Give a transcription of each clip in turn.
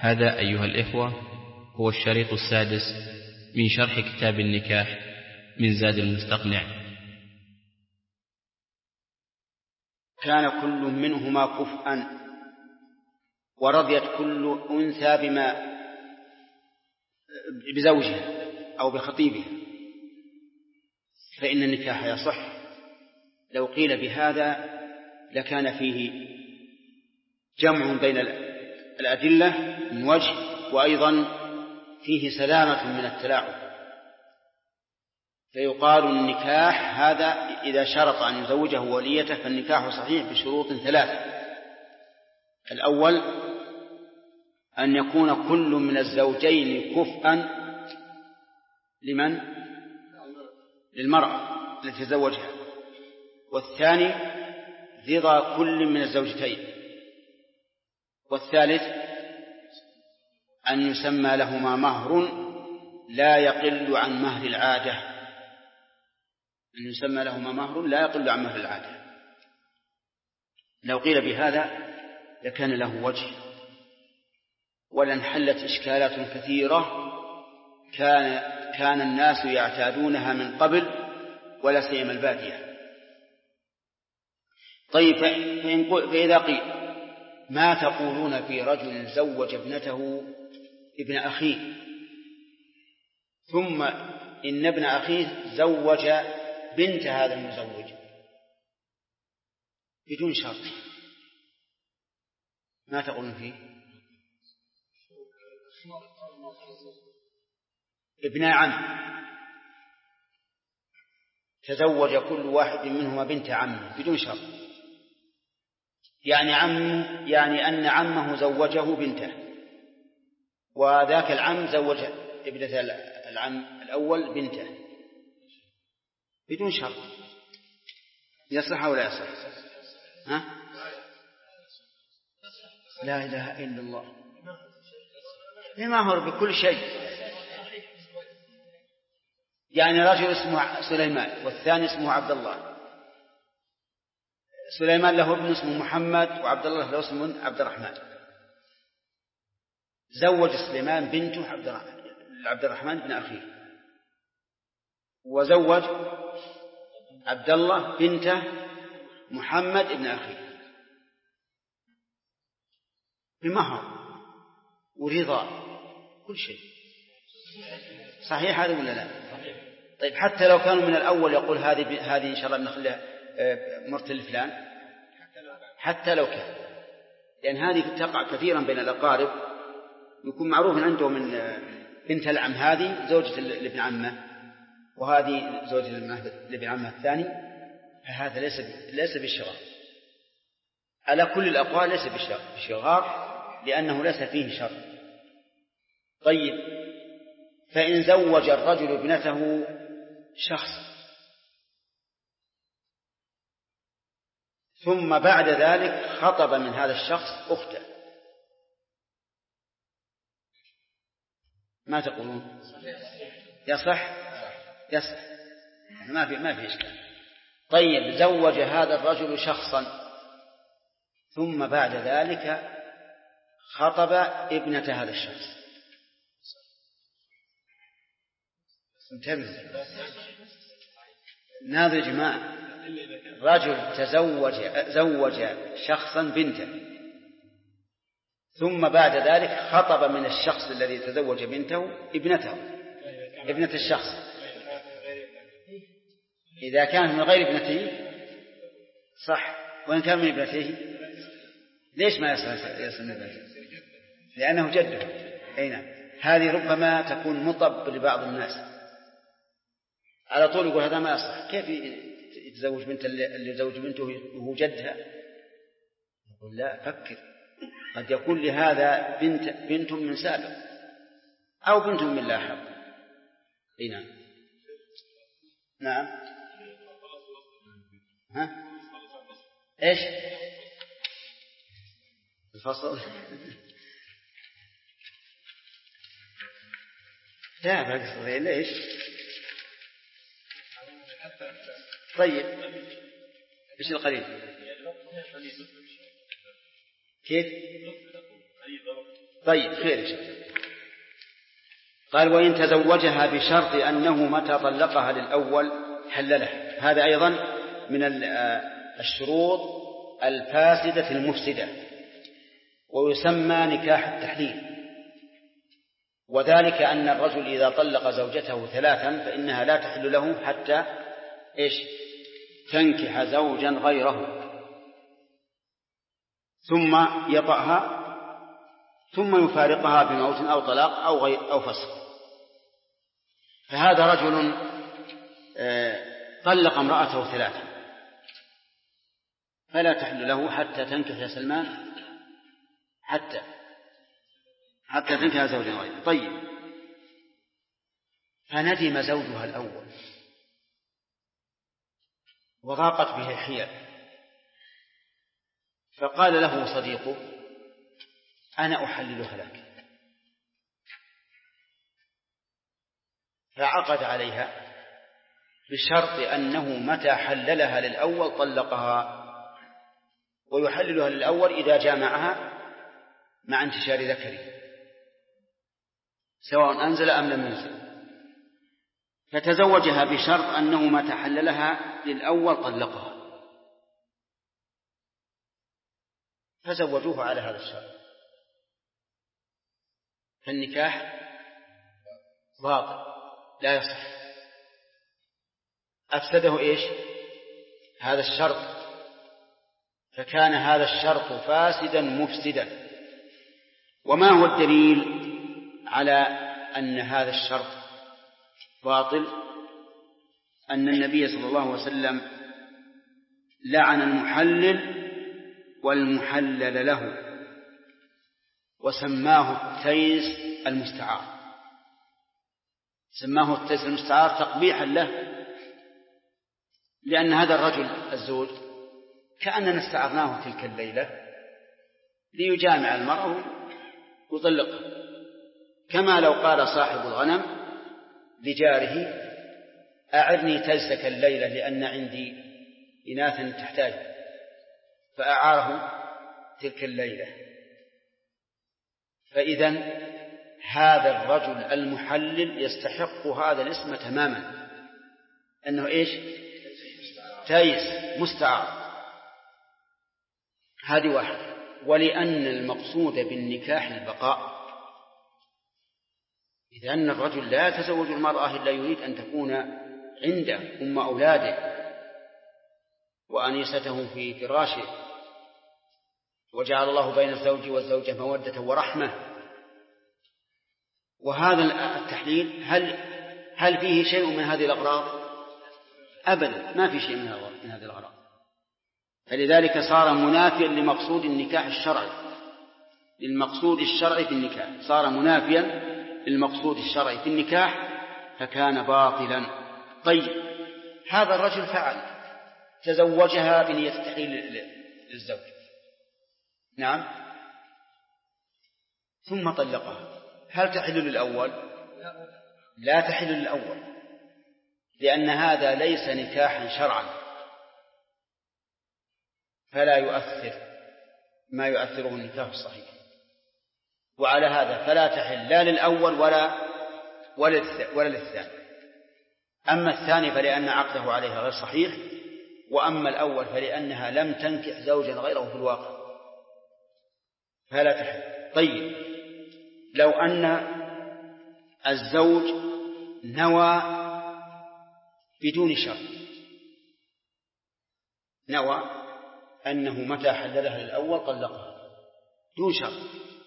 هذا أيها الإخوة هو الشريط السادس من شرح كتاب النكاح من زاد المستقنع. كان كل منهما كفءا ورضيت كل أنثى بزوجها أو بخطيبها فإن النكاح يصح. لو قيل بهذا لكان فيه جمع بين الأدلة من وجه، وأيضا فيه سلامة من التلاعب. فيقال النكاح هذا إذا شرط أن يزوجه وليته فالنكاح صحيح بشروط ثلاثة. الأول أن يكون كل من الزوجين كفءا لمن؟ للمرأة التي تزوجها. والثاني رضا كل من الزوجتين. والثالث أن يسمى لهما مهر لا يقل عن مهر العادة، أن يسمى لهما مهر لا يقل عن مهر العادة. لو قيل بهذا لكان له وجه ولانحلت إشكالات كثيرة كان الناس يعتادونها من قبل ولا سيما البادية. طيب، فإذا قيل ما تقولون في رجل زوج ابنته ابن أخيه ثم إن ابن أخيه زوج بنت هذا المزوج بدون شرط، ما تقولون فيه؟ ابن عم تزوج كل واحد منهما بنت عمه بدون شرط، يعني أن عمه زوجه بنته وذاك العم زوج ابنة العم الأول بنته بدون شرط. يصح أو لا يصح؟ ها؟ لا إله إلا الله، المهر بكل شيء. يعني رجل اسمه سليمان والثاني اسمه عبد الله، سليمان له ابن اسمه محمد وعبد الله له اسمه عبد الرحمن، زوج سليمان بنته عبد الرحمن بن أخيه، وزوج عبد الله بنته محمد بن أخيه بمهر ورضا كل شيء. صحيح هذا ولا لا؟ طيب، حتى لو كانوا من الأول يقول هذه إن شاء الله نخليها مرتل فلان، حتى لو كان، لأن هذه تقع كثيرا بين الأقارب، يكون معروف عنده من بنت العم هذه زوجة لابن عمه وهذه زوجة لابن عمه الثاني، فهذا ليس بالشغار على كل الأقوال، ليس بالشغار لأنه ليس فيه شر. طيب، فإن زوج الرجل ابنته شخص ثم بعد ذلك خطب من هذا الشخص أخته، ما تقولون؟ يصح؟ يصح، ما في إشكال. طيب، زوج هذا الرجل شخصا ثم بعد ذلك خطب ابنة هذا الشخص، انتبه ناظر جماعة، رجل زوج شخصا بنته ثم بعد ذلك خطب من الشخص الذي تزوج بنته ابنة الشخص. إذا كان من غير ابنته صح، وإن كان من ابنته ليش ما يصل من ابنته؟ لأنه جده. أين هذه ربما تكون مطب لبعض الناس على طول يقول هذا ما يصح، كيف يتزوج بنت اللي يزوج بنته وهو جدها؟ يقول لا، فكر، قد يكون لهذا بنت من سابق أو بنت من لاحق. نعم. ها؟ إيش الفصل؟ لا بقصد ليش؟ طيب، إيش القريب؟ كيف؟ طيب خير إن شاء الله. قال وإن تزوجها بشرط أنه متى طلقها للأول حللها، هذا أيضا من الشروط الفاسدة المفسدة، ويسمى نكاح التحليل. وذلك أن الرجل إذا طلق زوجته 3 فإنها لا تحل له حتى تنكح زوجا غيره، ثم يطأها ثم يفارقها بموت أو طلاق أو فسخ. فهذا رجل طلق امرأته 3 فلا تحل له حتى تنكح يا سلمان حتى تنكح زوجا غيره. طيب، فندم زوجها الأول وضاقت به الحيل، فقال له صديقه أنا أحللها لك، فعقد عليها بشرط أنه متى حللها للأول طلقها، ويحللها للأول إذا جامعها مع انتشار ذكره سواء أنزل أم لم ينزل. فتزوجها بشرط أنه متى حللها للأول طلقها، فزوجوه على هذا الشرط، فالنكاح باطل لا يصح. أفسده هذا الشرط، فكان هذا الشرط فاسدا مفسدا. وما هو الدليل على أن هذا الشرط باطل؟ أن النبي صلى الله عليه وسلم لعن المحلل والمحلل له، وسماه التيس المستعار، سماه التيس المستعار تقبيحا له، لأن هذا الرجل الزوج كأننا استعرناه تلك الليلة ليجامع المرأة ويطلقها، كما لو قال صاحب الغنم لجاره أعرني تلسك الليلة لأن عندي إناثا تحتاج، فأعاره تلك الليلة. فإذن هذا الرجل المحلل يستحق هذا الاسم تماما، أنه تيس مستعار. هذه واحدة. ولأن المقصود بالنكاح البقاء، إذا أن الرجل لا يتزوج المرأة إلا يريد أن تكون عنده أم أولاده وأنيسته في فراشه، وجعل الله بين الزوج والزوجة مودة ورحمة. وهذا التحليل هل فيه شيء من هذه الأغراض؟ أبدا، ما في شيء من هذه الأغراض. فلذلك صار منافيا لمقصود النكاح الشرعي، للمقصود الشرعي في النكاح، صار منافيا للمقصود الشرعي في النكاح، فكان باطلا. طيب، هذا الرجل فعل، تزوجها بنية التحليل للزوج، نعم، ثم طلقها، هل تحل للأول؟ لا تحل للأول، لأن هذا ليس نكاحا شرعا، فلا يؤثر ما يؤثره النكاح الصحيح. وعلى هذا فلا تحل لا للأول ولا للثاني. أما الثاني فلأن عقده عليها غير صحيح، وأما الأول فلأنها لم تنكح زوجا غيره في الواقع، فلا تحل. طيب، لو أن الزوج نوى بدون شرط، نوى أنه متى حللها للأول طلقها دون شرط،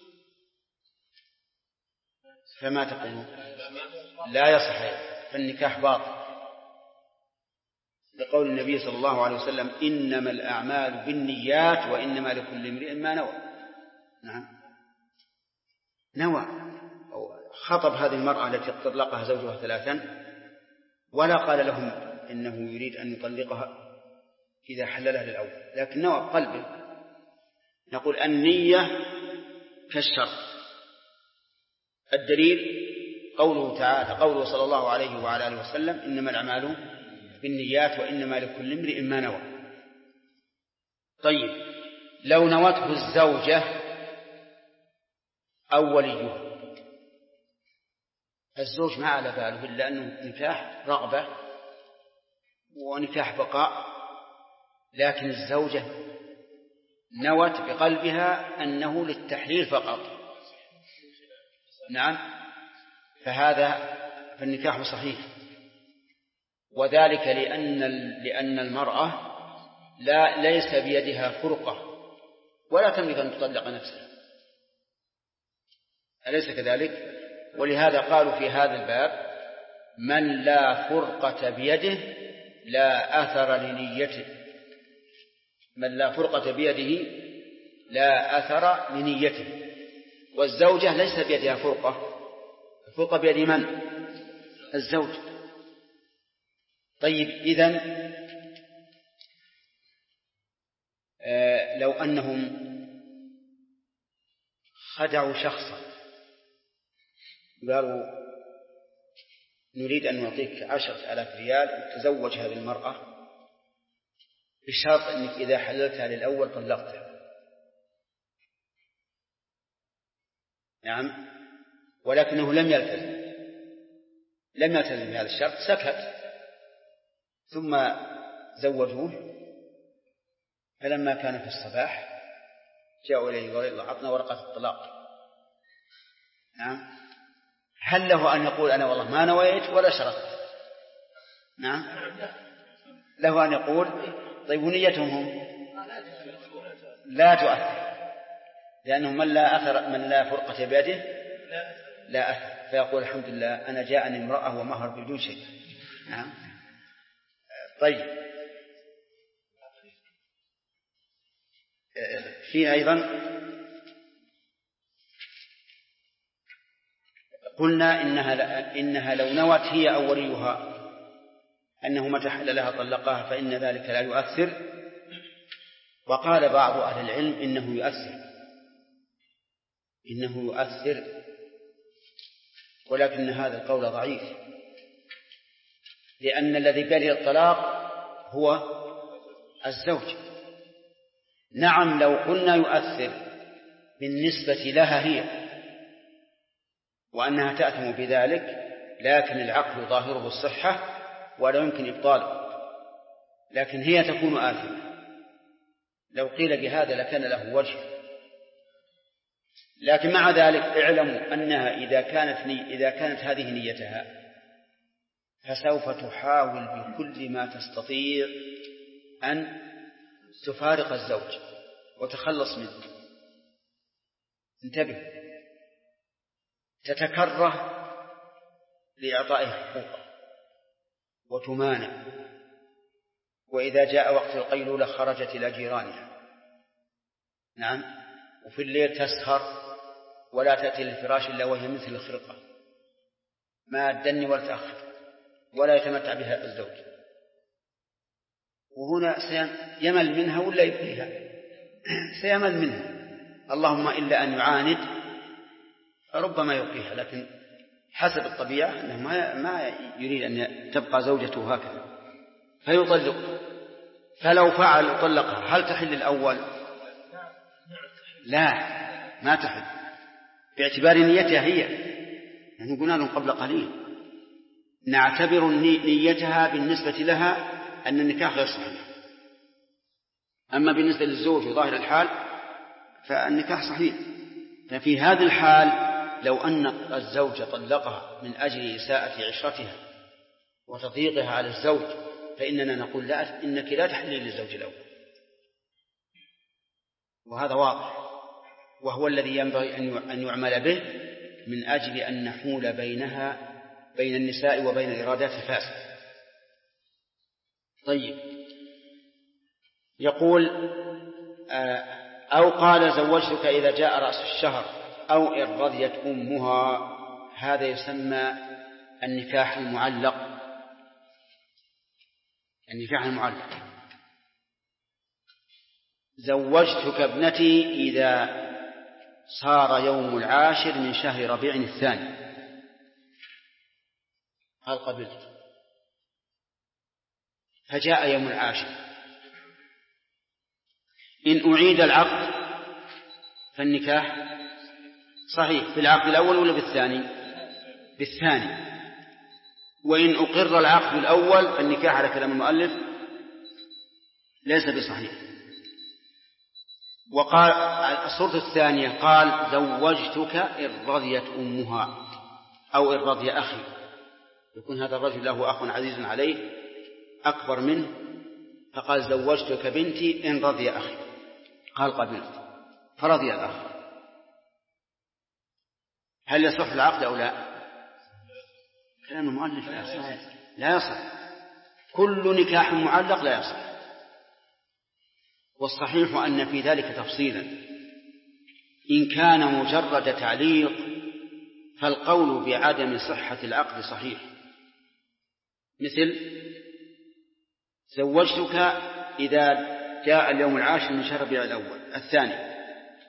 فما تقولون؟ لا يصح، فالنكاح باطل، لقول النبي صلى الله عليه وسلم إنما الأعمال بالنيات وإنما لكل امرئ ما نوى. نعم، نوى أو خطب هذه المرأة التي طلقها زوجها 3 ولا قال لهم إنه يريد أن يطلقها إذا حللها للأول، لكن نوى بقلبه. نقول النية كالشرط. الدليل قوله تعالى، قوله صلى الله عليه وعلى آله وسلم إنما الأعمال بالنيات وإنما لكل امرئ ما نوى. طيب، لو نوته الزوجة أو وليه. الزوج ما على باله إلا أنه نكاح رغبة ونكاح بقاء، لكن الزوجة نوت بقلبها أنه للتحليل فقط. نعم، فالنكاح صحيح، وذلك لأن المرأة ليس بيدها فرقة ولا تملك أن تطلق نفسها، أليس كذلك؟ ولهذا قالوا في هذا الباب: من لا فرقة بيده لا أثر لنيته. من لا فرقة بيده لا أثر لنيته. والزوجة ليس بيدها فرقة، الفرقة بيد من؟ الزوج. طيب، إذن لو أنهم خدعوا شخصا، قالوا: نريد أن نعطيك 10,000 ريال وتزوج هذه المرأة بشرط أنك إذا حللتها للأول طلقتها. نعم، ولكنه لم يلتزم بهذا الشرط، سكت، ثم زوجوه. فلما كان في الصباح جاءوا إليه وقالوا: أعطنا ورقة الطلاق. نعم، هل له أن يقول: أنا والله ما نويت ولا شرطت؟ نعم، له أن يقول: طيب ونيتهم هم لا تؤثر، لأنه من لا فرقة بيده لا أثر، فيقول: الحمد لله أنا جاءني امرأة ومهر بدون شيء. نعم. طيب، في أيضا قلنا إنها لو نوت هي أو وليها أنه متى حل لها طلقها فإن ذلك لا يؤثر. وقال بعض أهل العلم إنه يؤثر، ولكن هذا القول ضعيف، لأن الذي بيده الطلاق هو الزوج. نعم، لو قلنا يؤثر بالنسبة لها هي وأنها تأثم بذلك، لكن العقل ظاهره الصحة ولا يمكن إبطاله، لكن هي تكون آثمة. لو قيل بهذا لكان له وجه، لكن مع ذلك اعلموا أنها إذا كانت هذه نيتها فسوف تحاول بكل ما تستطيع أن تفارق الزوج وتخلص منه. انتبه، تتكره لإعطائه حقوقه وتمانع، وإذا جاء وقت القيلولة خرجت إلى جيرانها. نعم، وفي الليل تسهر ولا تأتي للفراش إلا وهي مثل الخرقة، ما تدني ولا تأخر ولا يتمتع بها الزوج. وهنا سيمل منها ولا يبقيها؟ سيمل منها، اللهم إلا أن يعاند ربما يبقيها، لكن حسب الطبيعة أنه ما يريد أن تبقى زوجته هكذا فيطلق. فلو فعل طلقها هل تحل الأول؟ لا، ما تحل باعتبار نيتها هي. يعني قلنا لهم قبل قليل نعتبر نيتها بالنسبة لها أن النكاح غير صحيح، أما بالنسبة للزوج وظاهر الحال فالنكاح صحيح. ففي هذه الحال لو أن الزوج طلقها من أجل إساءة عشرتها وتضييقها على الزوج فإننا نقول: لا، إنك لا تحلي للزوج الأول. وهذا واضح، وهو الذي ينبغي أن يعمل به من أجل أن نحول بين النساء وبين إرادات الفاسد. طيب، يقول: أو قال: زوجتك إذا جاء رأس الشهر، أو إن رضيت أمها. هذا يسمى النكاح المعلق. النكاح المعلق: زوجتك ابنتي إذا صار يوم 10 من شهر ربيع الثاني، هل قبلت؟ فجاء يوم 10، إن أعيد العقد فالنكاح صحيح. بالعقد الأول ولا بالثاني؟ بالثاني. وإن أقر العقد الأول فالنكاح على كلام المؤلف ليس بصحيح. وقال الصورة الثانية قال زوجتك إن رضيت أمها أو إن رضي أخي، يكون هذا الرجل له أخ عزيز عليه أكبر منه فقال زوجتك بنتي إن رضي أخي، قال قبلت فرضي الأخ، هل يصح العقد أو لا؟ كلام المؤلف لا يصح. كل نكاح معلق لا يصح. والصحيح أن في ذلك تفصيلا. إن كان مجرد تعليق فالقول بعدم صحة العقد صحيح، مثل زوجتك إذا جاء اليوم العاشر من شهر ربيع الأول الثاني.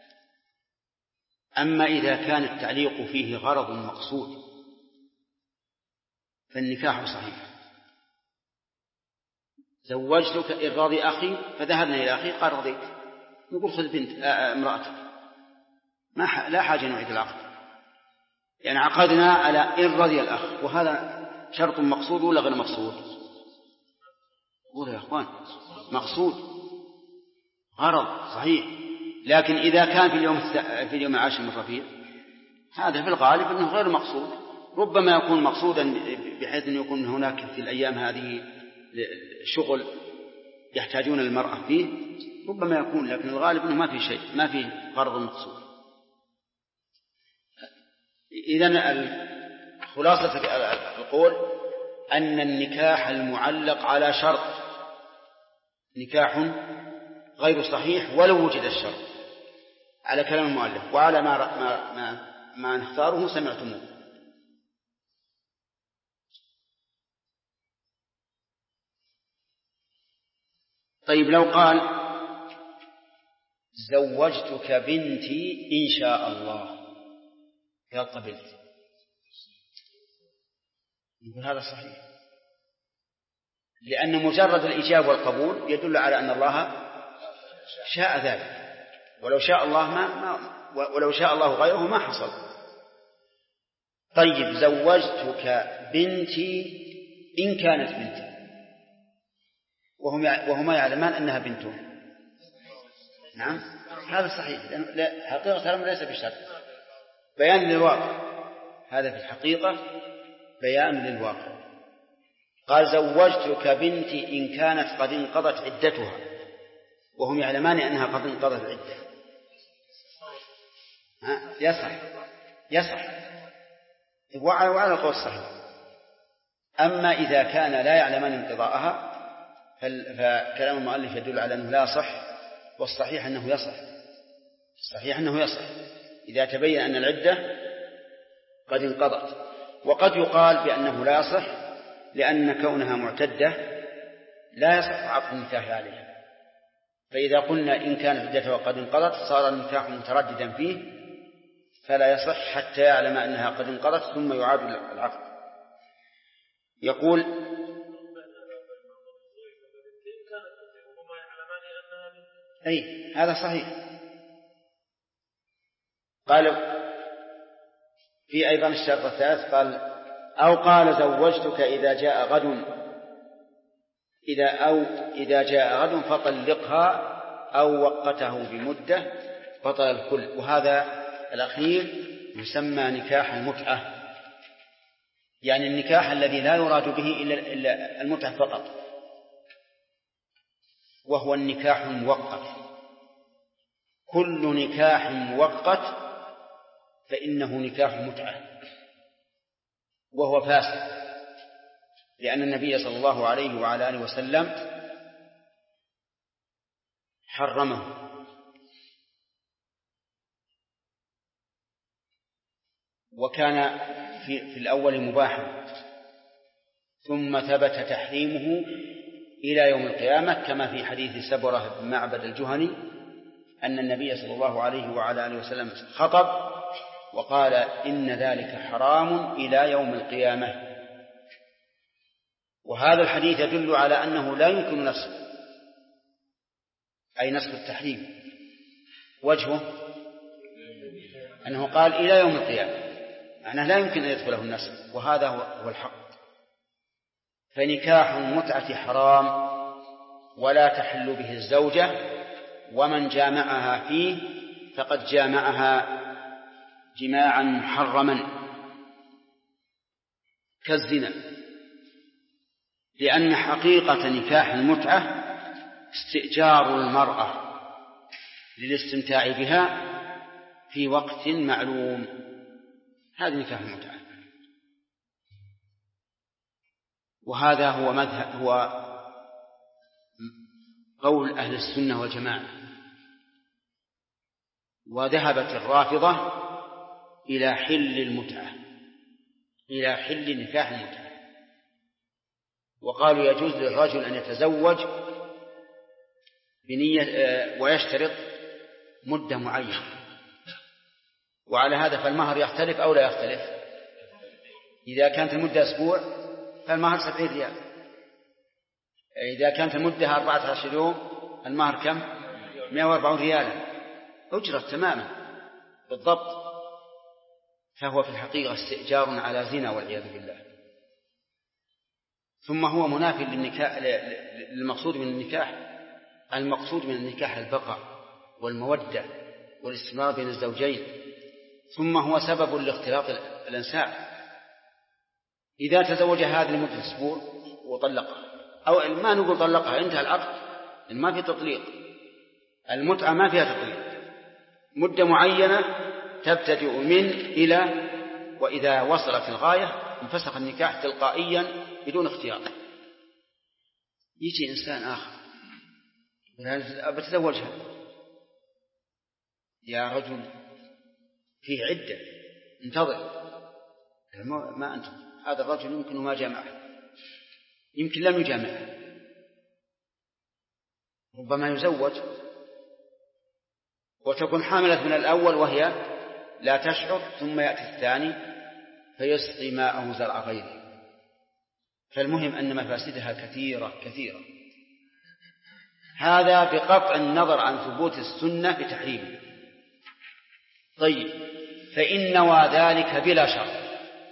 أما إذا كان التعليق فيه غرض مقصود فالنكاح صحيح. زوجتك إن رضي أخي، فذهبنا إلى أخي قال رضيت، نقول خذ بنت امرأتك، لا حاجة نعيد العقد، يعني عقدنا على إن رضي الأخ، وهذا شرط مقصود ولا غير مقصود؟ قولوا يا أخوان، مقصود غرض صحيح. لكن إذا كان في اليوم العاشر من ربيع هذا في الغالب أنه غير مقصود، ربما يكون مقصودا بحيث أن يكون هناك في الأيام هذه شغل يحتاجون المرأة فيه، ربما يكون، لكن الغالب أنه ما في شيء، ما في غرض مقصود. إذن خلاصة القول أن النكاح المعلق على شرط نكاح غير صحيح ولو وجد الشرط، على كلام المؤلف وعلى ما نختاره سمعتموه. طيب لو قال زوجتك بنتي إن شاء الله يا قبلت، نقول هذا صحيح، لأن مجرد الإجابة والقبول يدل على أن الله شاء ذلك، ولو شاء الله غيره ما حصل. طيب زوجتك بنتي إن كانت بنتي، وهما يعلمان أنها بنتهم، نعم هذا صحيح، حقيقة الأمر ليس بشرط، بيان للواقع، هذا في الحقيقة بيان للواقع. قال زوجتك بنتي إن كانت قد انقضت عدتها، وهم يعلمان أنها قد انقضت العدة، يصح وعلى القول الصحيح. أما إذا كان لا يعلمان انقضاءها فكلام المؤلف يدل على أنه لا صح، والصحيح أنه يصح، الصحيح أنه يصح إذا تبين أن العدة قد انقضت. وقد يقال بأنه لا يصح لأن كونها معتدة لا يصح عقد النكاح عليها، فإذا قلنا إن كانت عدتها قد انقضت صار النكاح مترددا فيه فلا يصح حتى يعلم أنها قد انقضت ثم يعاد العقد. يقول أي هذا صحيح. قال في أيضا الشرط الثالث قال أو قال زوجتك إذا جاء غد فطلقها أو وقته بمدة بطل الكل. وهذا الأخير يسمى نكاح المتعة، يعني النكاح الذي لا يراد به إلا المتعة فقط، وهو النكاح المؤقت. كل نكاح مؤقت فإنه نكاح متعة وهو فاسد، لأن النبي صلى الله عليه وعلى آله وسلم حرمه. وكان في الأول مباحا ثم ثبت تحريمه إلى يوم القيامة، كما في حديث سبرة بن معبد الجهني أن النبي صلى الله عليه وعلى آله وسلم خطب وقال إن ذلك حرام إلى يوم القيامة. وهذا الحديث يدل على أنه لا يمكن نسخه، أي نسخ التحريم. وجهه أنه قال إلى يوم القيامة، معناه لا يمكن أن يدخله النسب، وهذا هو الحق. فنكاح المتعة حرام ولا تحل به الزوجة، ومن جامعها فيه فقد جامعها جماعا محرما كالزنا، لأن حقيقة نكاح المتعة استئجار المرأة للاستمتاع بها في وقت معلوم، هذا نكاح المتعة. وهذا هو قول أهل السنة والجماعة. وذهبت الرافضة إلى حل المتعة، إلى حل نكاح المتعة، وقالوا يجوز للرجل أن يتزوج بنية ويشترط مدة معينة، وعلى هذا فالمهر يختلف أو لا يختلف. إذا كانت المدة أسبوع فالمهر 70 ريال، إذا كانت المدة 14 يوم المهر كم؟ 140 ريالا، أجرت تماما بالضبط. فهو في الحقيقة استئجار على زنا والعياذ بالله. ثم هو منافي للمقصود من النكاح. المقصود من النكاح البقاء والمودة والاستمرار بين الزوجين، ثم هو سبب لاختلاط الأنساب. إذا تزوج هذه لمدة أسبوع وطلقها، أو ما نقول طلقها، انتهى العقد، ما في تطليق. المتعة ما فيها تطليق، مدة معينة تبتدئ من إلى، وإذا وصلت الغاية انفسخ النكاح تلقائيا بدون اختيار. يجي إنسان آخر بتزوجها، يا رجل فيه عدة انتظر، ما أنت هذا الرجل يمكن ما جامعها، يمكن لم يجامعها، ربما يزوج وتكون حاملة من الأول وهي لا تشعر، ثم يأتي الثاني فيسقي ماءه زرع غيره. فالمهم أن مفاسدها كثيرة. هذا بقطع النظر عن ثبوت السنة بتحريمه. طيب، فإن نوى ذلك بلا شرط،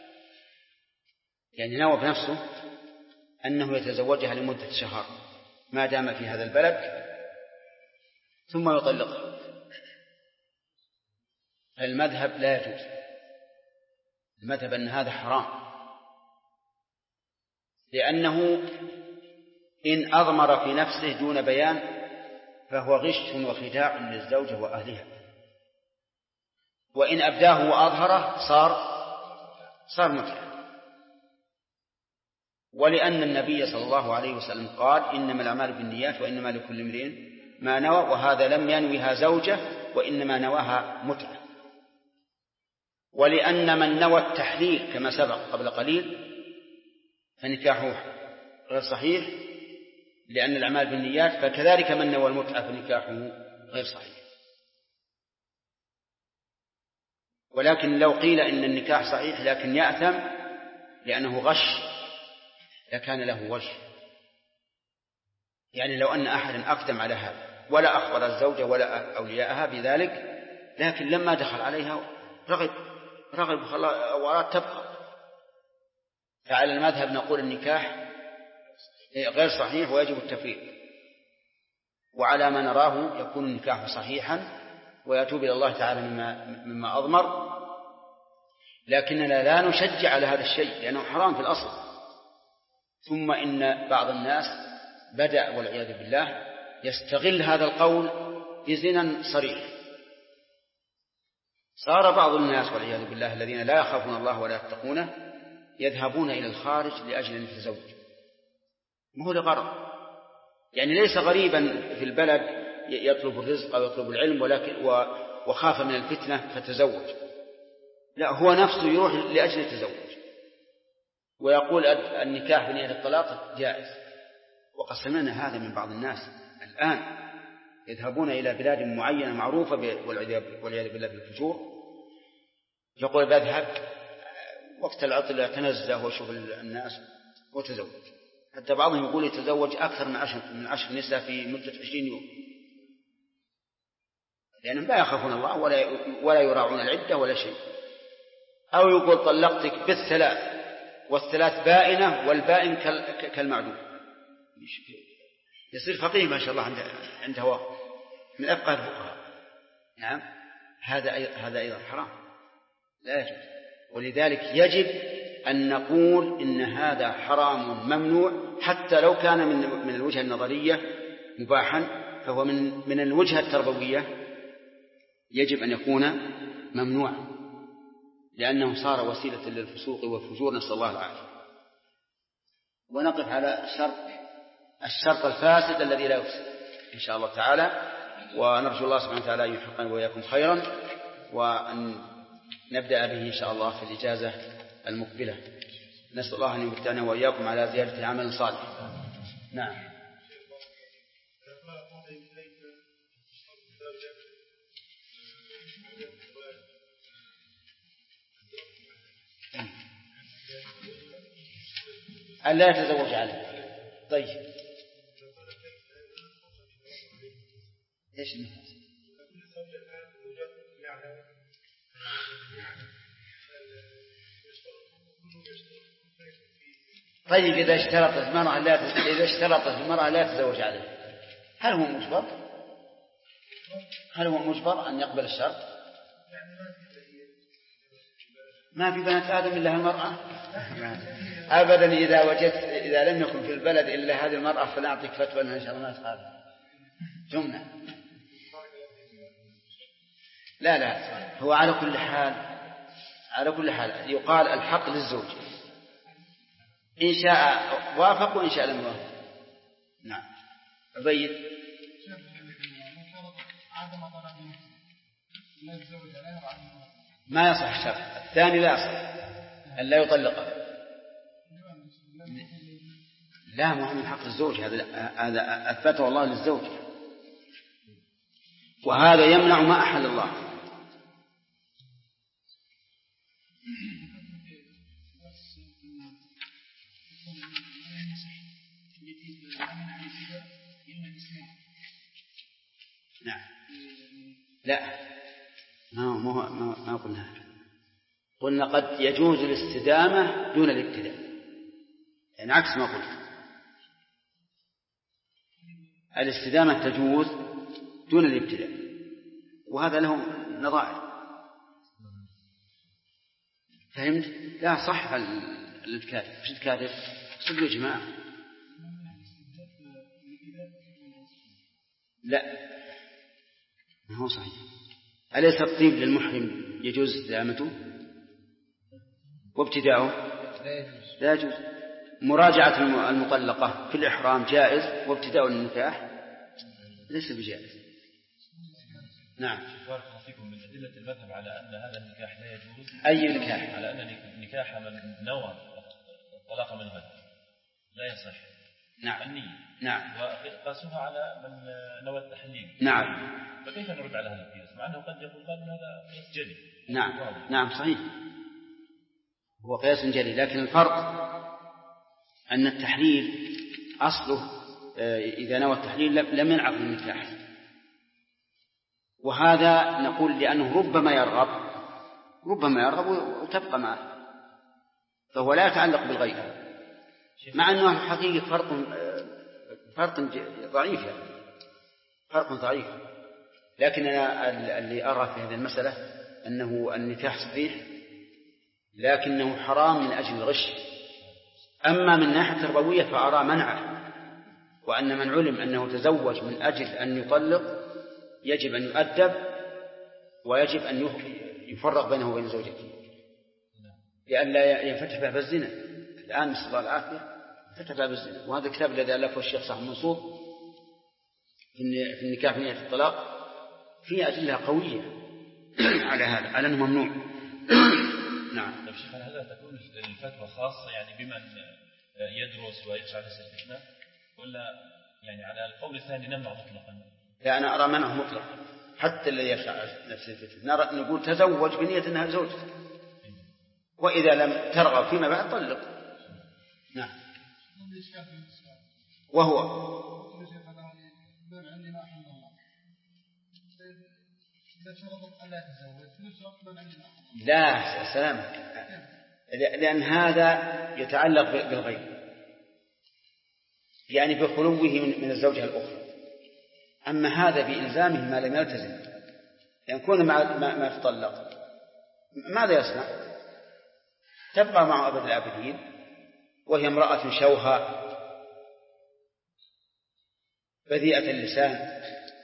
يعني نوى بنفسه أنه يتزوجها لمدة شهر ما دام في هذا البلد ثم يطلقها، المذهب لا يجوز. المذهب أن هذا حرام، لأنه إن أضمر في نفسه دون بيان فهو غش وخداع للزوجة وأهلها، وإن أبداه وأظهره صار متعة. ولأن النبي صلى الله عليه وسلم قال إنما الأعمال بالنيات وإنما لكل امرئ ما نوى، وهذا لم ينوها زوجة وإنما نواها متعة. ولأن من نوى التحليل كما سبق قبل قليل فنكاحه غير صحيح لأن الأعمال بالنيات، فكذلك من نوى المتعة فنكاحه غير صحيح. ولكن لو قيل إن النكاح صحيح لكن يأثم لأنه غش لكان له وجه. يعني لو أن أحدا أقدم على هذا ولا أخبر الزوجة ولا أولياءها بذلك، لكن لما دخل عليها رغب وأراد تبقى، فعلى المذهب نقول النكاح غير صحيح ويجب التفريق. وعلى ما نراه يكون النكاح صحيحا ويتوب إلى الله تعالى مما أضمر، لكننا لا نشجع على هذا الشيء لأنه حرام في الأصل. ثم إن بعض الناس بدأ والعياذ بالله يستغل هذا القول بزنا صريح. صار بعض الناس والعياذ بالله الذين لا يخافون الله ولا يتقونه يذهبون إلى الخارج لأجل أن يتزوج، ما هو لغرض، يعني ليس غريبا في البلد يطلب الرزق أو يطلب العلم ولكن وخاف من الفتنة فتزوج، لا، هو نفسه يروح لأجل التزوج ويقول النكاح بنية الطلاق جائز. وقد سمعنا هذا من بعض الناس الآن يذهبون إلى بلاد معينة معروفة والعياذ بالله بالفجور، يقول بذهب وقت العطلة يتنزه ويشوف الناس وتزوج. حتى بعضهم يقول يتزوج أكثر من 10 نساء في مدة 20 يوم، لأنهم لا يخافون الله ولا يراعون العدة ولا شيء. أو يقول طلقتك بالثلاث والثلاث بائنة والبائن كالمعدوم، يصير فقيه ما شاء الله عند هواه من أفقه الفقهاء. نعم، هذا أيضا حرام لا يجوز. ولذلك يجب أن نقول إن هذا حرام ممنوع، حتى لو كان من الوجهة النظرية مباحا، فهو من الوجهة التربوية يجب أن يكون ممنوعا، لأنه صار وسيلة للفسوق والفجور، نسأل الله العافية. ونقف على الشرط الفاسد الذي لا يفسد إن شاء الله تعالى، ونرجو الله سبحانه وتعالى أن يحقنا وإياكم خيرا، وأن نبدأ به إن شاء الله في الإجازة المقبلة. نسأل الله أن يمتعنا وإياكم على زيادة عمل صالح. نعم. أن لا يتزوج عليه. طيب إيش طيب إذا اشترطت المرأة لا تتزوج عليه، هل هو مجبر أن يقبل الشرط؟ ما في بنات آدم إلا المرأة أبدا. إذا لم يكن في البلد إلا هذه المرأة فلنعطيك فتوى أنها إن شاء الله ما تخالف جملة. لا هو على كل حال يقال الحق للزوج، إن شاء وافق وإن شاء لم يوافق. نعم. عبيد. ما يصح الشرط الثاني، لا يصح أن لا يطلقه. لا، مهم من حق الزوج، هذا أثبته الله للزوج، وهذا يمنع ما أحل الله. نعم. لا، ما قلنا هذا. قلنا قد يجوز الاستدامة دون الابتداء، يعني عكس ما قلت. الاستدامة تجوز دون الابتداء، وهذا له نظائر. فهمت؟ لا صح الكاتب. مش الكاتب صدق يا جماعة. لا، ما هو صحيح. أليس الطيب للمحرم يجوز استدامته وابتداؤه؟ لا يجوز. مراجعة المطلقة في الإحرام جائز، وابتداء النكاح ليس بجائز. نعم. بارك الله فيكم. من أدلة المذهب على أن هذا النكاح لا يجوز، أي نكاح؟ على أن نكاح من نوى الطلاق من غد لا يصح. نعم. النية. نعم. وقاسوها على من نوى التحليل. نعم. فكيف نرد على هذا القياس مع أنه قد يقول هذا قياس جلي؟ نعم صحيح، هو قياس جلي، لكن الفرق أن التحليل أصله إذا نوى التحليل لم ينعقد النكاح، وهذا نقول لأنه ربما يرغب وتبقى معه، فهو لا يتعلق بالغيب، مع أنه حقيقة فرق ضعيف، فرق ضعيف. لكن أنا اللي أرى في هذه المسألة أنه النكاح صحيح، لكنه حرام من أجل الغش. أما من ناحية تربوية فأرى منعه، وأن من علم أنه تزوج من أجل أن يطلق يجب أن يؤدب، ويجب أن يفرق بينه وبين زوجته، لئلا ينفتح باب الزنا. الآن نسأل الله العافية فتح باب الزنا. وهذا الكتاب الذي ألفه الشيخ صاحب منصور في النكاح من ناحية الطلاق فيه أدلة قوية على هذا، على أنه ممنوع. نعم. طيب شيخ، هل تكون الفتوى خاصة يعني بمن يدرس ويخشى على الفتنة، ولا يعني على القول الثاني نمنع مطلقا؟ لا، أنا أرى منعه مطلق، حتى الذي يخشى على نفسه الفتنة نقول تزوج بنية أنها زوجته، وإذا لم ترغب فيما بعد طلق. نعم. وهو لا سلام، لأن هذا يتعلق بالغيب، يعني بخلوه من الزوجة الأخرى. أما هذا بإلزامه ما لم يلتزم، لأن كون ما تطلق ماذا يصنع؟ تبقى مع أبد الآبدين وهي امرأة شوهة بذيئة اللسان.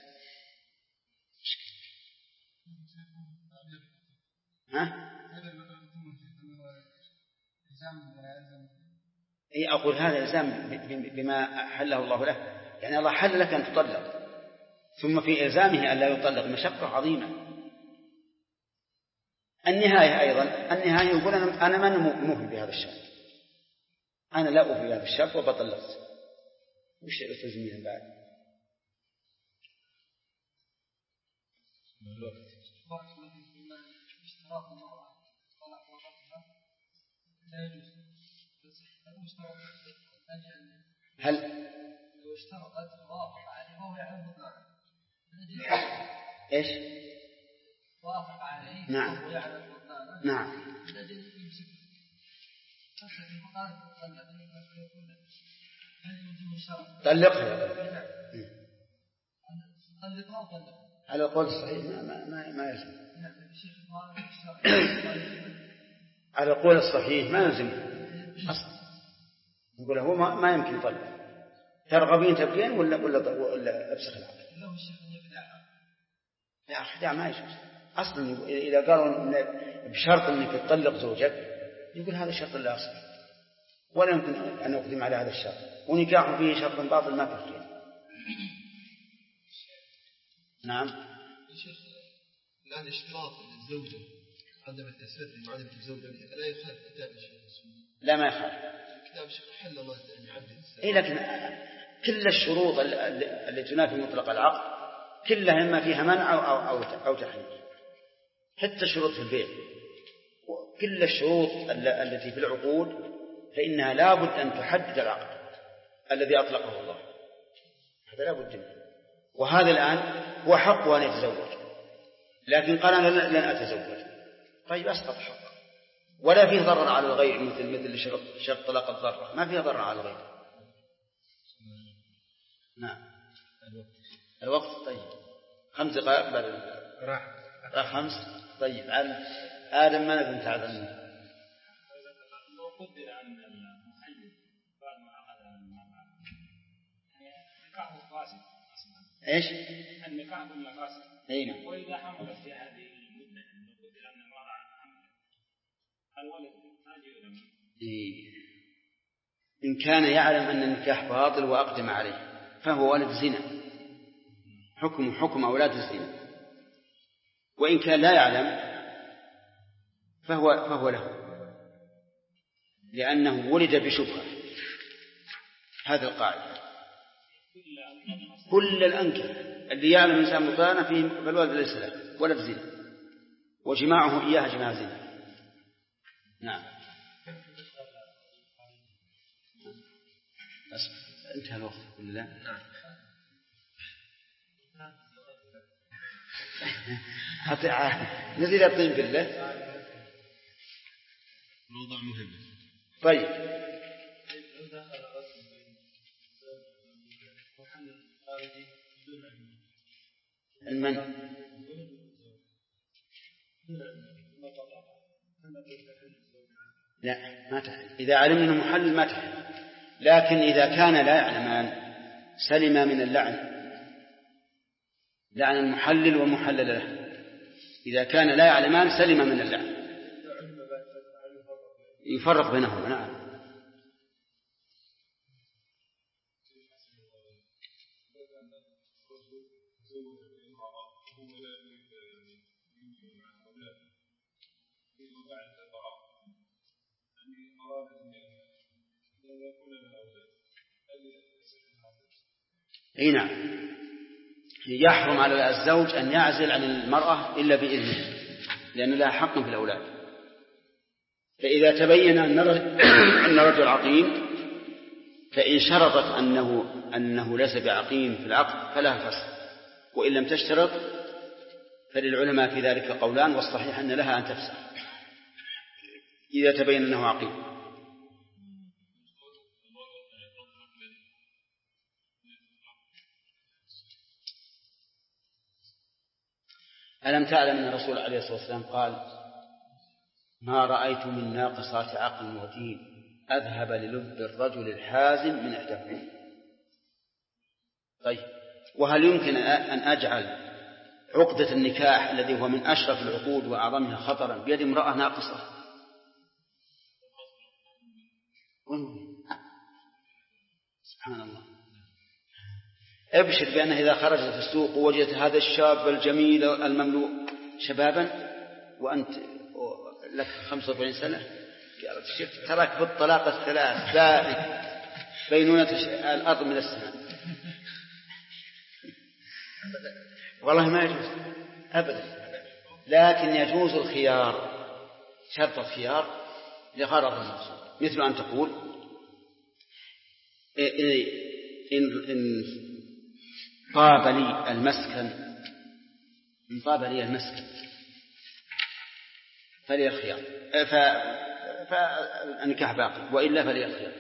أي أقول هذا إلزام بما حله الله له، يعني الله حل لك أن تطلق، ثم في إلزامه أن لا يطلق مشقة عظيمة. النهاية أيضا، النهاية يقول أنا من موفي بهذا الشرط، أنا لا أوفي بهذا الشرط وبطلقت، وش التزمين بعد؟ هل لو اشترطت وافق عليه وهو يعلم بطلانه ايش؟ وافق عليه نعم وهو يعلم بطلانه نعم طلقها على القول الصحيح ما يلزم. على القول الصحيح ما يلزم أصلا، نقول هو ما يمكن يطلق. ترغبين تبقين ولا أبسخ العقل؟ لا خداع ما يجوز أصلا. إذا قالوا بشرط أنك تطلق زوجك يقول هذا شرط لا أصل، ولا يمكن أن أقدم على هذا الشرط، ونكاح فيه شرط باطل ما تفكين. نعم يا شيخ، هذا اشتراط للزوجة عندما تستدعي معلمة الزوجة لا يخالف كتاب الشيخ؟ لا ما يخالف كتاب الشيخ حل الله أن يعدل. إيه لكن كل الشروط التي تنافي مطلق العقد كلها إما فيها منع أو تحريم، حتى الشروط في البيع كل الشروط التي في العقود فإنها لابد أن تحدد العقد الذي أطلقه الله، هذا لابد منه. وهذا الآن هو حقه أن يتزوج، لكن قال أنا لن أتزوج، طيب أسقط حقه، ولا فيه ضرر على الغير مثل شرط طلاق الضرر، ما فيه ضرر على الغير. نعم الوقت طيب 5 دقائق قبل راح 5. طيب آدم ما نبي نتعذر منه. لو قدر أن المحيي بعد ما أخذ المرأة نكاحه فاسد أصلا. إيش؟ النكاح كله فاسد. أين؟ وإذا حملت في هذه المدة لو قدر أن المرأة حملت الولد هذه ولا ما؟ إن كان يعلم أن النكاح باطل وأقدم عليه فهو ولد زنا، حكم أولاد الزنا. وإن كان لا يعلم فهو له، لأنه ولد بشبهة. هذا القاعدة. كل الأنكحة اللي يعلم إنسان بطلانة فيه فالولد ليس له، ولد زنا، وجماعه إياها جماع زنا. نعم انتهى الوقت كل لا. نزيد الطين بالله. موضوع مهم. طيب لو دخل رجل بين محل خارجي بدون المن لا ما تحل. إذا علمنا أنه محل ما تحل، لكن إذا كان لا يعلمان سلم من اللعن، لعن المحلل والمحلل له. إذا كان لا يعلمان سلم من اللعن، يفرق بينهما. نعم اي نعم، يحرم على الزوج أن يعزل عن المرأة إلا بإذنه، لأن لها حق في الأولاد. فإذا تبين أن رجل عقيم، فإن شرطت أنه ليس بعقيم في العقد فلها الفسخ، وإن لم تشترط فللعلماء في ذلك قولان، والصحيح أن لها أن تفسخ إذا تبين أنه عقيم. ألم تعلم أن الرسول عليه الصلاة والسلام قال: ما رأيت من ناقصات عقل ودين أذهب للب الرجل الحازم من إحداهما. طيب، وهل يمكن أن أجعل عقدة النكاح الذي هو من أشرف العقود وأعظمها خطرا بيد امرأة ناقصة؟ سبحان الله. ابشر بأنه إذا خرجت في السوق ووجدت هذا الشاب الجميل المملوء شبابا وأنت لك 45 سنة، شفت تراك بالطلاق الثلاث ذلك بينونة الأرض من السماء. والله ما يجوز أبدا، لكن يجوز الخيار، شرط الخيار لغرض المقصود، مثل أن تقول: إن طاب لي المسكن فلي الخيار، فالنكاح باقي، وإلا فلي الخيار.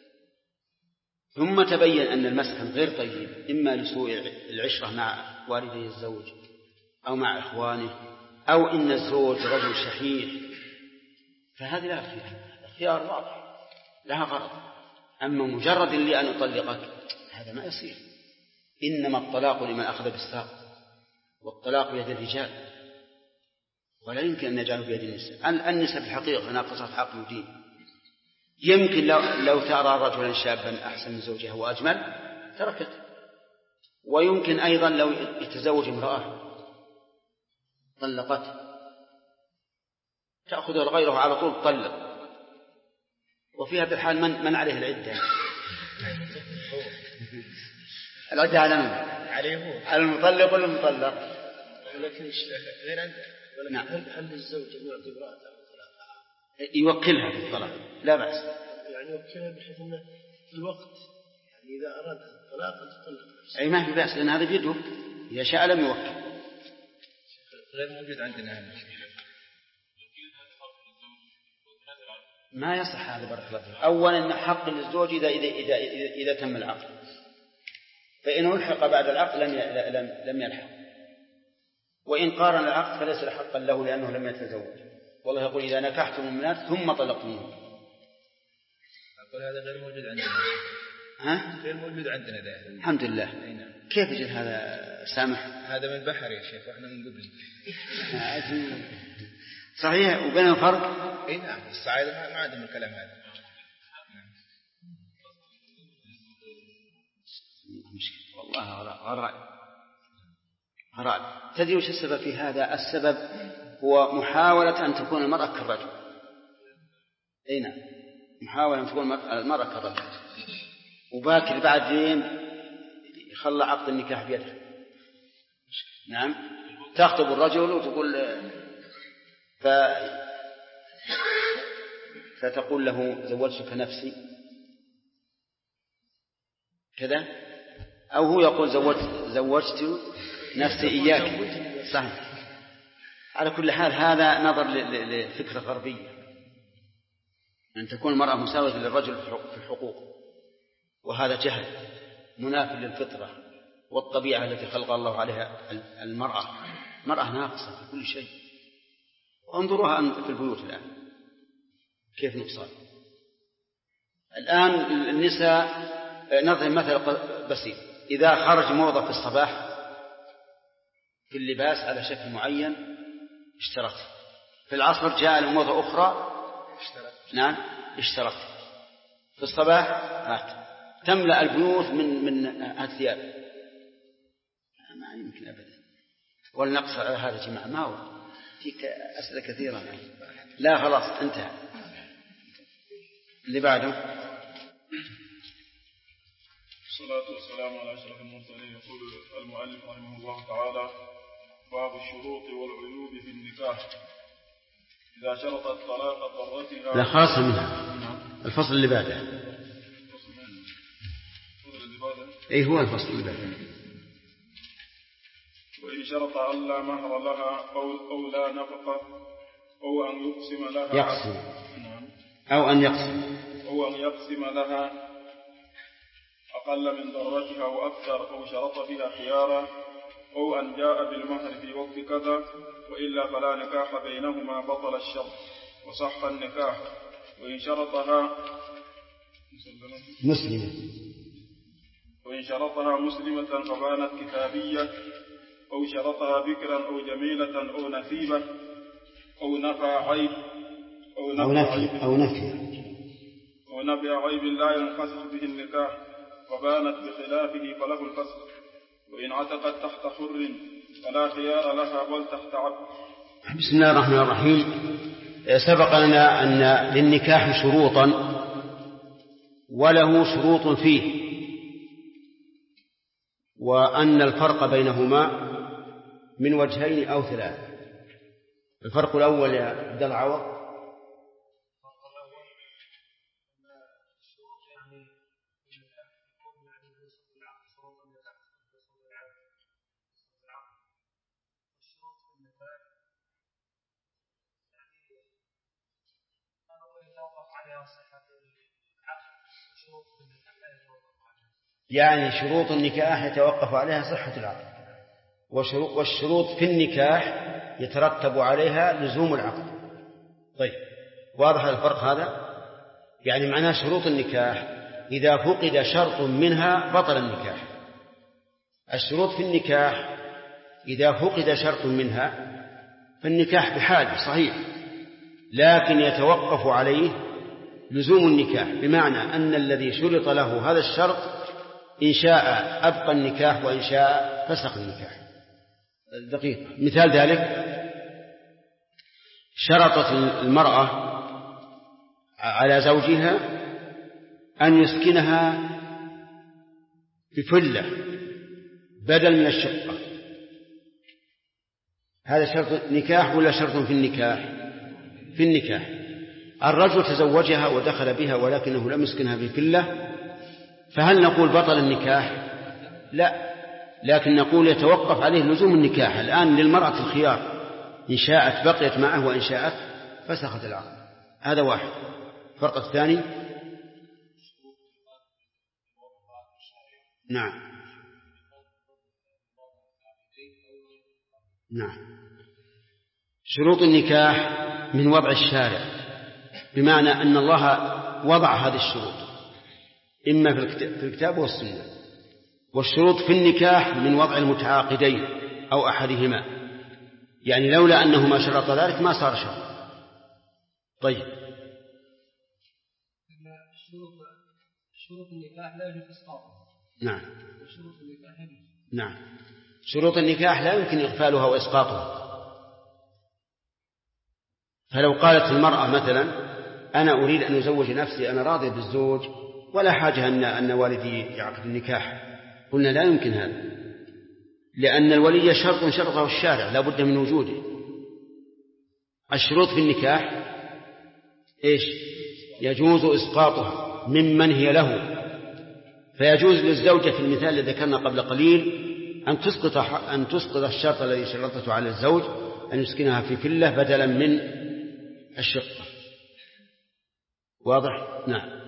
ثم تبين أن المسكن غير طيب، إما لسوء العشرة مع والدي الزوج أو مع إخوانه، أو إن الزوج رجل شحيح، فهذه لا خيار، الخيار واضح لها غرض. أما مجرد لي أن أطلقك هذا ما يصير. إنما الطلاق لمن أخذ بالساق، والطلاق بيد الرجال، ولا يمكن أن نجعله بيد النساء. النساء في الحقيقة ناقصات عقل ودين. يمكن لو ترى رجلا شابا أحسن من زوجها وأجمل تركت، ويمكن أيضا لو يتزوج امرأة طلقت تأخذ غيره على طول طلق، وفيها بالحال من عليه العدة. العدة على من؟ على المطلق ولا المطلق؟ ولكن غير أنت. نعم. هل الزوج يعطي امرأته طلاقها؟ يوكلها بالطلاق لا بأس. يعني يوكلها بحيث أنه في الوقت، يعني إذا أراد الطلاق أن تطلق نفسها. أي ما في بأس، لأن هذا بيده، إذا شاء لم يوكل. غير موجود عندنا هذا. ما يصح هذا بارك الله فيك. أولا إن حق للزوج إذا تم العقد، فإن ألحق بعد العقد لم يلحق، وإن قارن العقد فليس حقا له لأنه لم يتزوج. والله يقول: إذا نكحتم المؤمنات ثم طلقتموهن. أقول هذا غير موجود عندنا. ها؟ غير موجود عندنا ده. الحمد لله. كيف يجد هذا سامح؟ هذا من بحر يا شيخ، وإحنا من قبل. صحيح، وبينهم فرق. اي نعم، الصعايدة ما عندهم الكلام هذا. والله غرائب. تدري وش السبب في هذا؟ السبب هو محاولة أن تكون المرأة كالرجل. أي نعم، محاولة أن تكون المرأة كالرجل، وباكر بعد يوم يخلى عقد النكاح بيده. نعم، تخطب الرجل وتقول فتقول له: زوجتك نفسي كذا، أو هو يقول: زوجت نفسي إياك. صحيح. على كل حال هذا نظر لفكرة غربية، أن تكون المرأة مساوية للرجل في الحقوق، وهذا جهل مناف للفطرة والطبيعة التي خلق الله عليها المرأة. مرأة ناقصة في كل شيء. انظروها في البيوت الآن كيف نقصان. الآن النساء نضرب مثل بسيط: إذا خرج موظف في الصباح في اللباس على شكل معين اشترط، في العصر جاء موظف أخرى نعم اشترط، في الصباح هات، تملأ البيوت من الثياب. ما يمكن أبدا. والنقص على هذا جماعة ما هو فيك أسئلة كثيرة. لا خلاص انتهى. اللي بعده. الصلاة والسلام على أشرف المرسلين. يقول المؤلف رحمه الله تعالى: باب الشروط والعيوب في النكاح. إذا شرط الطلاق ضرتها. لا خاصة منها الفصل اللي بعده. أي هو الفصل اللي بعده. وإن شرط أن لا مهر لها أو لا نفقة أو أن يقسم لها أو أن يقسم لها أقل من ضرتها أو أكثر أو شرط بها خيارا أو أن جاء بالمهر في وقت كذا وإلا فلا نكاح بينهما بطل الشرط وصح النكاح. وإن شرطها مسلمة فبانت كتابية أو شرطها بكرا أو جميلة أو نثيبة أو نفى عيب أو نفي عيب لا ينفسخ به النكاح وبانت بخلافه فله الفسخ. وإن عتقت تحت حر فلا خيار لها بل تحت عبد. بسم الله الرحمن الرحيم. سبق لنا أن للنكاح شروطا وله شروط فيه، وأن الفرق بينهما من وجهين أو ثلاث. الفرق الأول يا عبد العوض يعني شروط النكاح يتوقف عليها صحة العقد، والشروط في النكاح يترتب عليها لزوم العقد. طيب، واضح الفرق هذا؟ يعني معناه شروط النكاح إذا فقد شرط منها بطل النكاح. الشروط في النكاح إذا فقد شرط منها فالنكاح بحاله صحيح، لكن يتوقف عليه لزوم النكاح، بمعنى أن الذي شرط له هذا الشرط إن شاء أبقى النكاح وإن شاء فسخ النكاح. دقيقة، مثال ذلك: شرطت المرأة على زوجها أن يسكنها بفلة بدل من الشقة. هذا شرط نكاح ولا شرط في النكاح؟ في النكاح. الرجل تزوجها ودخل بها ولكنه لم يسكنها بفلة، فهل نقول بطل النكاح؟ لا، لكن نقول يتوقف عليه لزوم النكاح. الآن للمرأة الخيار، إن شاءت بقيت معه وإن شاءت فسخت العقد. هذا واحد. الفرق الثاني: نعم شروط النكاح من وضع الشارع، بمعنى أن الله وضع هذه الشروط إما في الكتاب والسنة. والشروط في النكاح من وضع المتعاقدين أو أحدهما، يعني لولا أنهما شرط ذلك ما صار شرط. طيب، شروط النكاح لا يجوز إسقاطها. نعم. وشروط النكاح يجوز. نعم، شروط النكاح لا يمكن إغفالها وإسقاطها. فلو قالت المرأة مثلا: أنا أريد أن أزوج نفسي، أنا راضي بالزوج ولا حاجة أن والدي يعقد النكاح، قلنا لا يمكن هذا، لأن الولي شرط شرطه الشارع لا بد من وجوده. الشروط في النكاح إيش؟ يجوز إسقاطها ممن هي له. فيجوز للزوجة في المثال الذي ذكرنا قبل قليل أن تسقط الشرط الذي شرطته على الزوج، أن يسكنها في فلة بدلا من الشقة. واضح؟ نعم.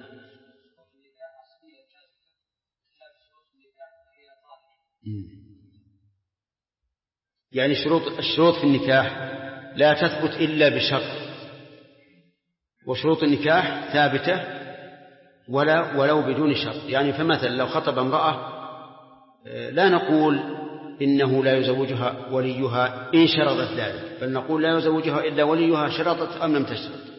يعني الشروط في النكاح لا تثبت إلا بشرط، وشروط النكاح ثابتة ولو بدون شرط. يعني فمثلا لو خطب امرأة لا نقول إنه لا يزوجها وليها إن شرطت ذلك، بل نقول لا يزوجها إلا وليها شرطت أم لم تشرط.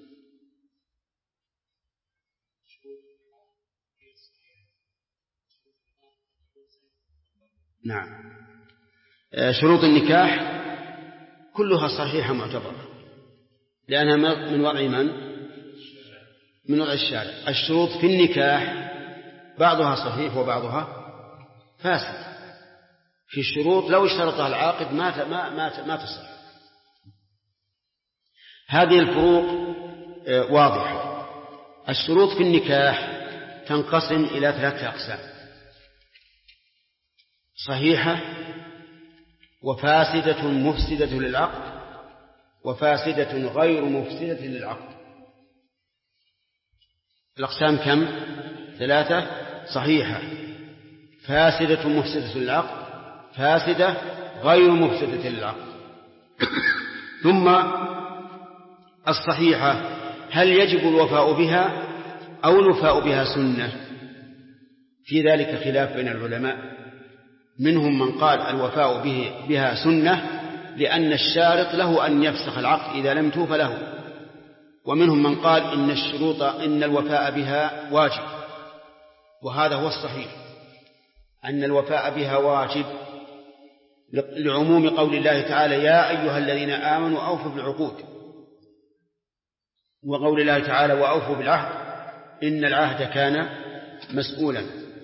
نعم. شروط النكاح كلها صحيحة معتبرة، لأنها من وضع من وضع الشارع. الشروط في النكاح بعضها صحيح وبعضها فاسد. في الشروط لو اشترطها العاقد ما تصح. هذه الفروق واضحة. الشروط في النكاح تنقسم إلى 3 أقسام: صحيحة وفاسدة مفسدة للعقد وفاسدة غير مفسدة للعقد. الأقسام كم؟ 3. صحيحة، فاسدة مفسدة للعقد، فاسدة غير مفسدة للعقد. ثم الصحيحة هل يجب الوفاء بها أو الوفاء بها سنة؟ في ذلك خلاف بين العلماء، منهم من قال الوفاء بها سنة لأن الشارط له أن يفسخ العقد إذا لم توف له، ومنهم من قال إن الوفاء بها واجب، وهذا هو الصحيح أن الوفاء بها واجب لعموم قول الله تعالى يا أيها الذين آمنوا أوفوا بالعقود، وقول الله تعالى وأوفوا بالعهد إن العهد كان مسؤولا،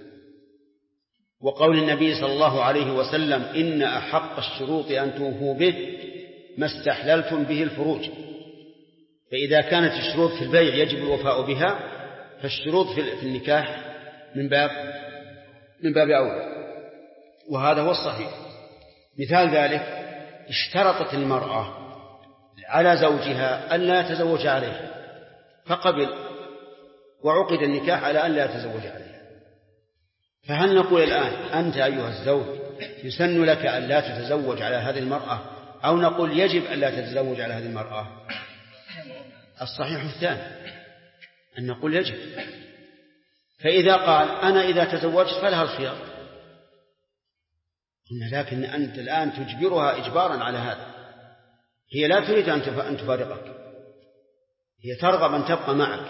وقول النبي صلى الله عليه وسلم إن أحق الشروط أن توفوا به ما استحللتم به الفروج. فإذا كانت الشروط في البيع يجب الوفاء بها، فالشروط في النكاح من باب أولى، وهذا هو الصحيح. مثال ذلك اشترطت المرأة على زوجها أن لا يتزوج عليها فقبل، وعقد النكاح على أن لا يتزوج عليها، فهل نقول الآن أنت أيها الزوج يسن لك أن لا تتزوج على هذه المرأة، أو نقول يجب أن لا تتزوج على هذه المرأة؟ الصحيح الثاني، أن نقول يجب. فإذا قال أنا إذا تزوجت فلها الخيار، لكن أنت الآن تجبرها إجبارا على هذا، هي لا تريد أن تفارقك، هي ترغب أن تبقى معك،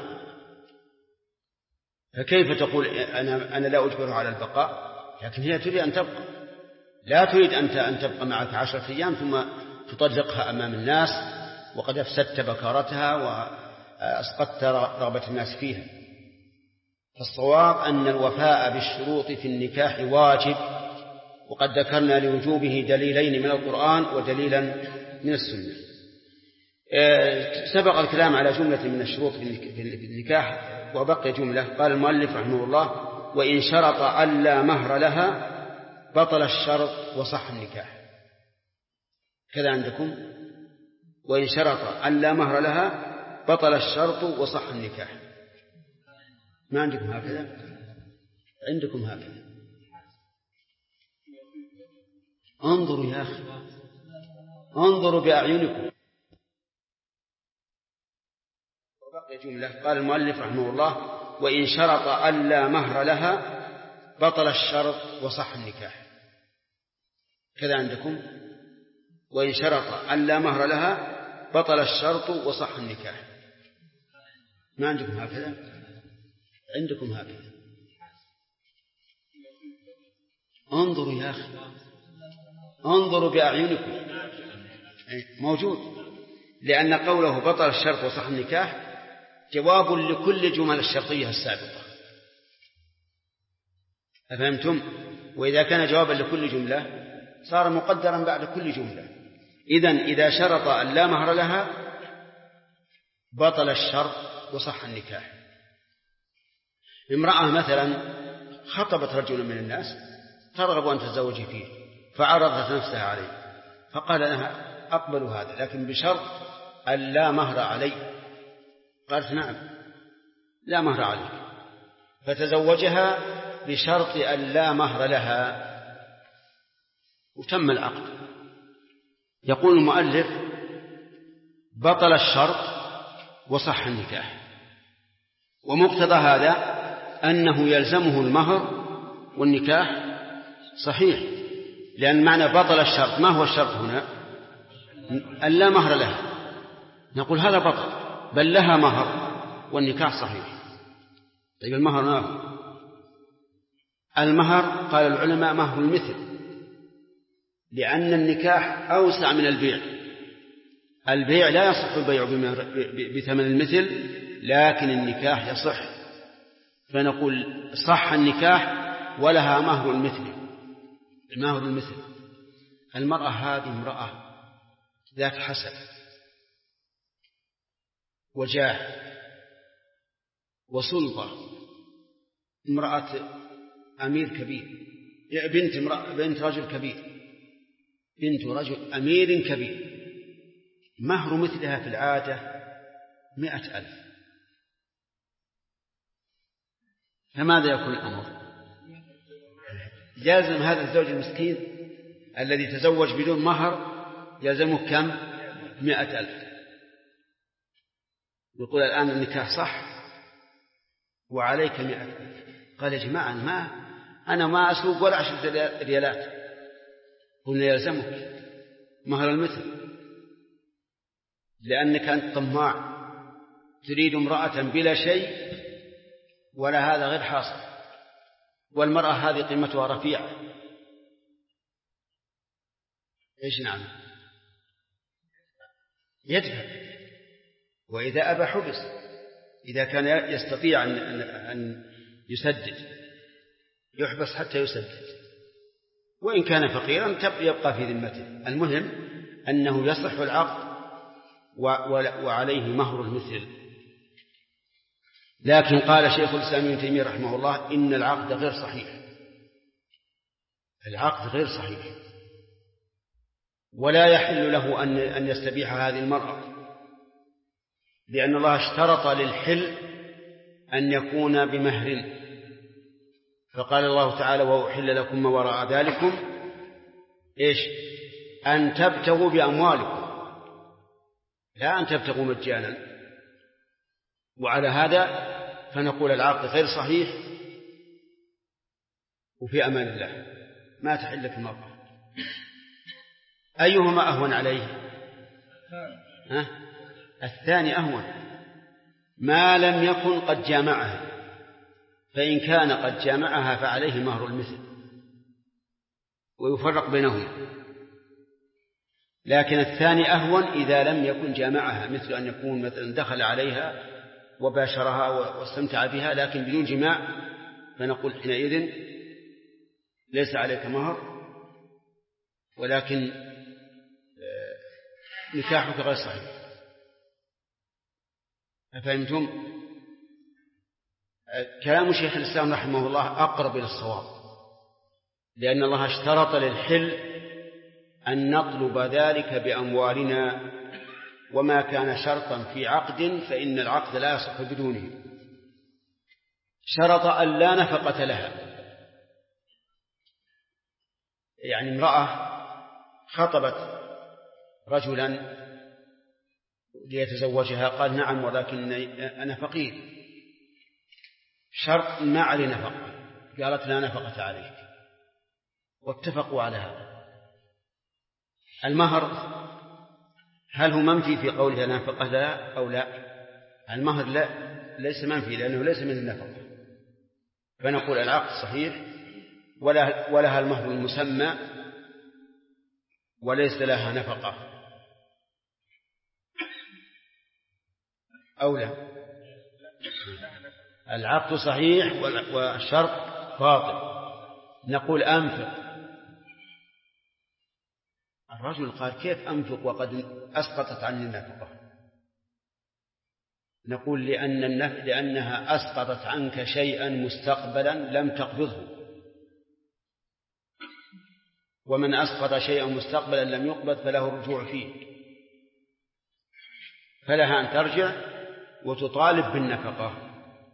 فكيف تقول أنا لا أجبرها على البقاء؟ لكن هي تريد أن تبقى، لا تريد أن تبقى معك 10 أيام ثم تطلقها أمام الناس وقد أفسدت بكارتها وأسقطت رغبة الناس فيها. فالصواب أن الوفاء بالشروط في النكاح واجب، وقد ذكرنا لوجوبه دليلين من القرآن ودليلا من السنة. سبق الكلام على جملة من الشروط في النكاح وبقي جملة. قال المؤلف رحمه الله وإن شرط ألا مهر لها بطل الشرط وصح النكاح. كذا عندكم وإن شرط ألا مهر لها بطل الشرط وصح النكاح. ما عندكم هكذا؟ عندكم هكذا. انظروا يا أخي، انظروا بأعينكم. وبقي جملة. قال المؤلف رحمه الله وإن شرط ألا مهر لها بطل الشرط وصح النكاح. كذا عندكم وإن شرط ألا مهر لها بطل الشرط وصح النكاح. ما عندكم هكذا؟ عندكم هكذا. انظروا يا أخي، انظروا بأعينكم. موجود، لأن قوله بطل الشرط وصح النكاح جواب لكل جمل الشرطية السابقة. أفهمتم؟ وإذا كان جوابا لكل جملة صار مقدرا بعد كل جملة. إذن إذا شرط أن لا مهر لها بطل الشرط وصح النكاح. امرأة مثلا خطبت رجلا من الناس ترغب أن تتزوج فيه فعرضت نفسها عليه، فقال لها أقبل هذا لكن بشرط أن لا مهر علي. قالت نعم لا مهر عليك، فتزوجها بشرط أن لا مهر لها وتم العقد. يقول المؤلف بطل الشرط وصح النكاح، ومقتضى هذا أنه يلزمه المهر والنكاح صحيح، لأن معنى بطل الشرط ما هو الشرط هنا؟ أن لا مهر لها. نقول هذا بطل، بل لها مهر والنكاح صحيح. طيب المهر ما هو؟ المهر قال العلماء مهر المثل، لأن النكاح أوسع من البيع. البيع لا يصح البيع بثمن المثل، لكن النكاح يصح، فنقول صح النكاح ولها مهر المثل. مهر المثل المرأة هذه امرأة ذات حسب وجاه وسلطة، امرأة أمير كبير، بنت رجل كبير، بنت رجل أمير كبير، مهر مثلها في العادة 100,000، فماذا يكون الأمر؟ يلزم هذا الزوج المسكين الذي تزوج بدون مهر يلزمه كم؟ 100,000. يقول الآن النكاح صح وعليك 100,000. قال يا جماعة أنا ما أسوق ولا 10 ريالات. قلنا يلزمك مهر المثل، لأنك أنت طماع تريد امرأة بلا شيء، ولا هذا غير حاصل، والمرأة هذه قيمتها رفيعة. إيش نعم؟ يدفع، وإذا أبى حبس، إذا كان يستطيع أن يسدد يحبس حتى يسدد، وإن كان فقيرا يبقى في ذمته. المهم أنه يصح العقد وعليه مهر المثل. لكن قال شيخ الإسلام ابن تيمية رحمه الله إن العقد غير صحيح، العقد غير صحيح، ولا يحل له أن يستبيح هذه المرأة، لأن الله اشترط للحل أن يكون بمهر، فقال الله تعالى وأحل لكم ما وراء ذلكم إيش؟ أن تبتغوا بأموالكم، لا أن تبتغوا مجانا. وعلى هذا فنقول العقد غير صحيح، وفي أمان الله ما تحل في المرأة. أيهما أهون عليه؟ الثاني أهون، ما لم يكن قد جامعها، فإن كان قد جامعها فعليه مهر المثل ويفرق بينهما. لكن الثاني أهون إذا لم يكن جامعها، مثل أن يكون مثلا دخل عليها وباشرها واستمتع بها لكن بدون جماع، فنقول حينئذ ليس عليك مهر، ولكن نكاحك غير صحيح. أفهمتم؟ كلام شيخ الإسلام رحمه الله أقرب إلى الصواب، لأن الله اشترط للحل أن نطلب ذلك بأموالنا، وما كان شرطا في عقد فإن العقد لا يصح بدونه. شرط أن لا نفقة لها، يعني امرأة خطبت رجلا ليتزوجها، قال نعم ولكن أنا فقير، شرط ما علي نفقة، قالت لا نفقة عليك، واتفقوا على هذا. المهر هل هو منفي في قولها نفقة لا أو لا؟ المهر لا، ليس منفي لأنه ليس من النفقة، فنقول العقد صحيح ولها المهر المسمى وليس لها نفقة أو لا. العقد صحيح والشرط باطل. نقول أنفق. الرجل قال كيف أنفق وقد أسقطت عني النفقة؟ نقول لأنها أسقطت عنك شيئا مستقبلا لم تقبضه، ومن أسقط شيئا مستقبلا لم يقبض فله الرجوع فيه، فلها أن ترجع وتطالب بالنفقة.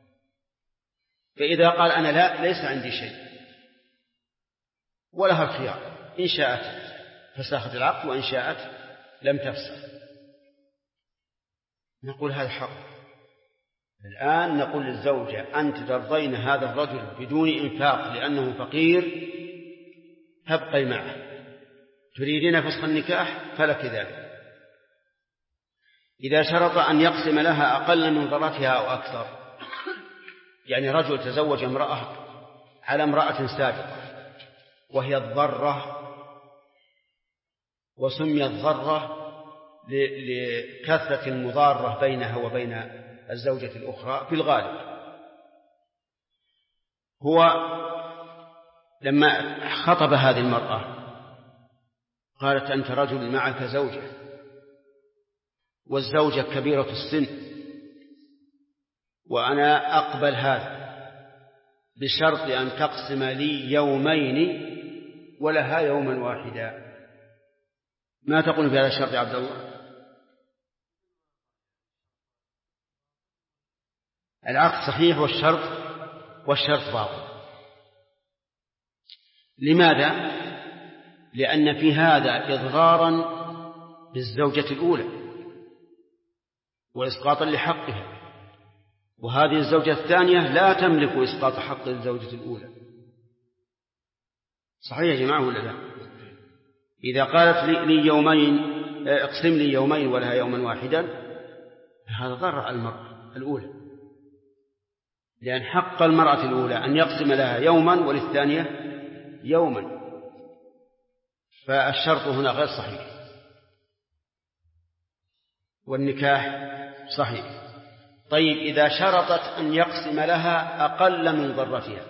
فإذا قال أنا لا ليس عندي شيء، ولها الخيار، إن شاءت فسخت العقد وإن شاءت لم تفسخ. نقول هذا حق. الآن نقول للزوجة أنت ترضين هذا الرجل بدون إنفاق لأنه فقير، تبقي معه، تريدين فسخ النكاح فلك ذلك. إذا شرط أن يقسم لها أقل من ضرتها أو أكثر، يعني رجل تزوج امرأة على امرأة سابقة وهي الضرة، وسميت ضرة لكثرة المضارة بينها وبين الزوجة الأخرى في الغالب. هو لما خطب هذه المرأة قالت أنت رجل معك زوجة، والزوجة كبيرة السن، وأنا أقبل هذا بشرط أن تقسم لي يومين ولها يوما واحدا. ما تقول في هذا الشرط يا عبد الله؟ العقد صحيح والشرط باطل. لماذا؟ لأن في هذا إضرارا بالزوجة الأولى وإسقاطا لحقها، وهذه الزوجة الثانية لا تملك إسقاط حق الزوجة الأولى. صحيح يا جماعة ولا لا؟ إذا قالت لي يومين، اقسم لي يومين ولها يوما واحدا، هذا ضر المرأة الأولى، لأن حق المرأة الأولى أن يقسم لها يوما وللثانية يوما، فالشرط هنا غير صحيح والنكاح صحيح. طيب إذا شرطت أن يقسم لها أقل من ضرتها،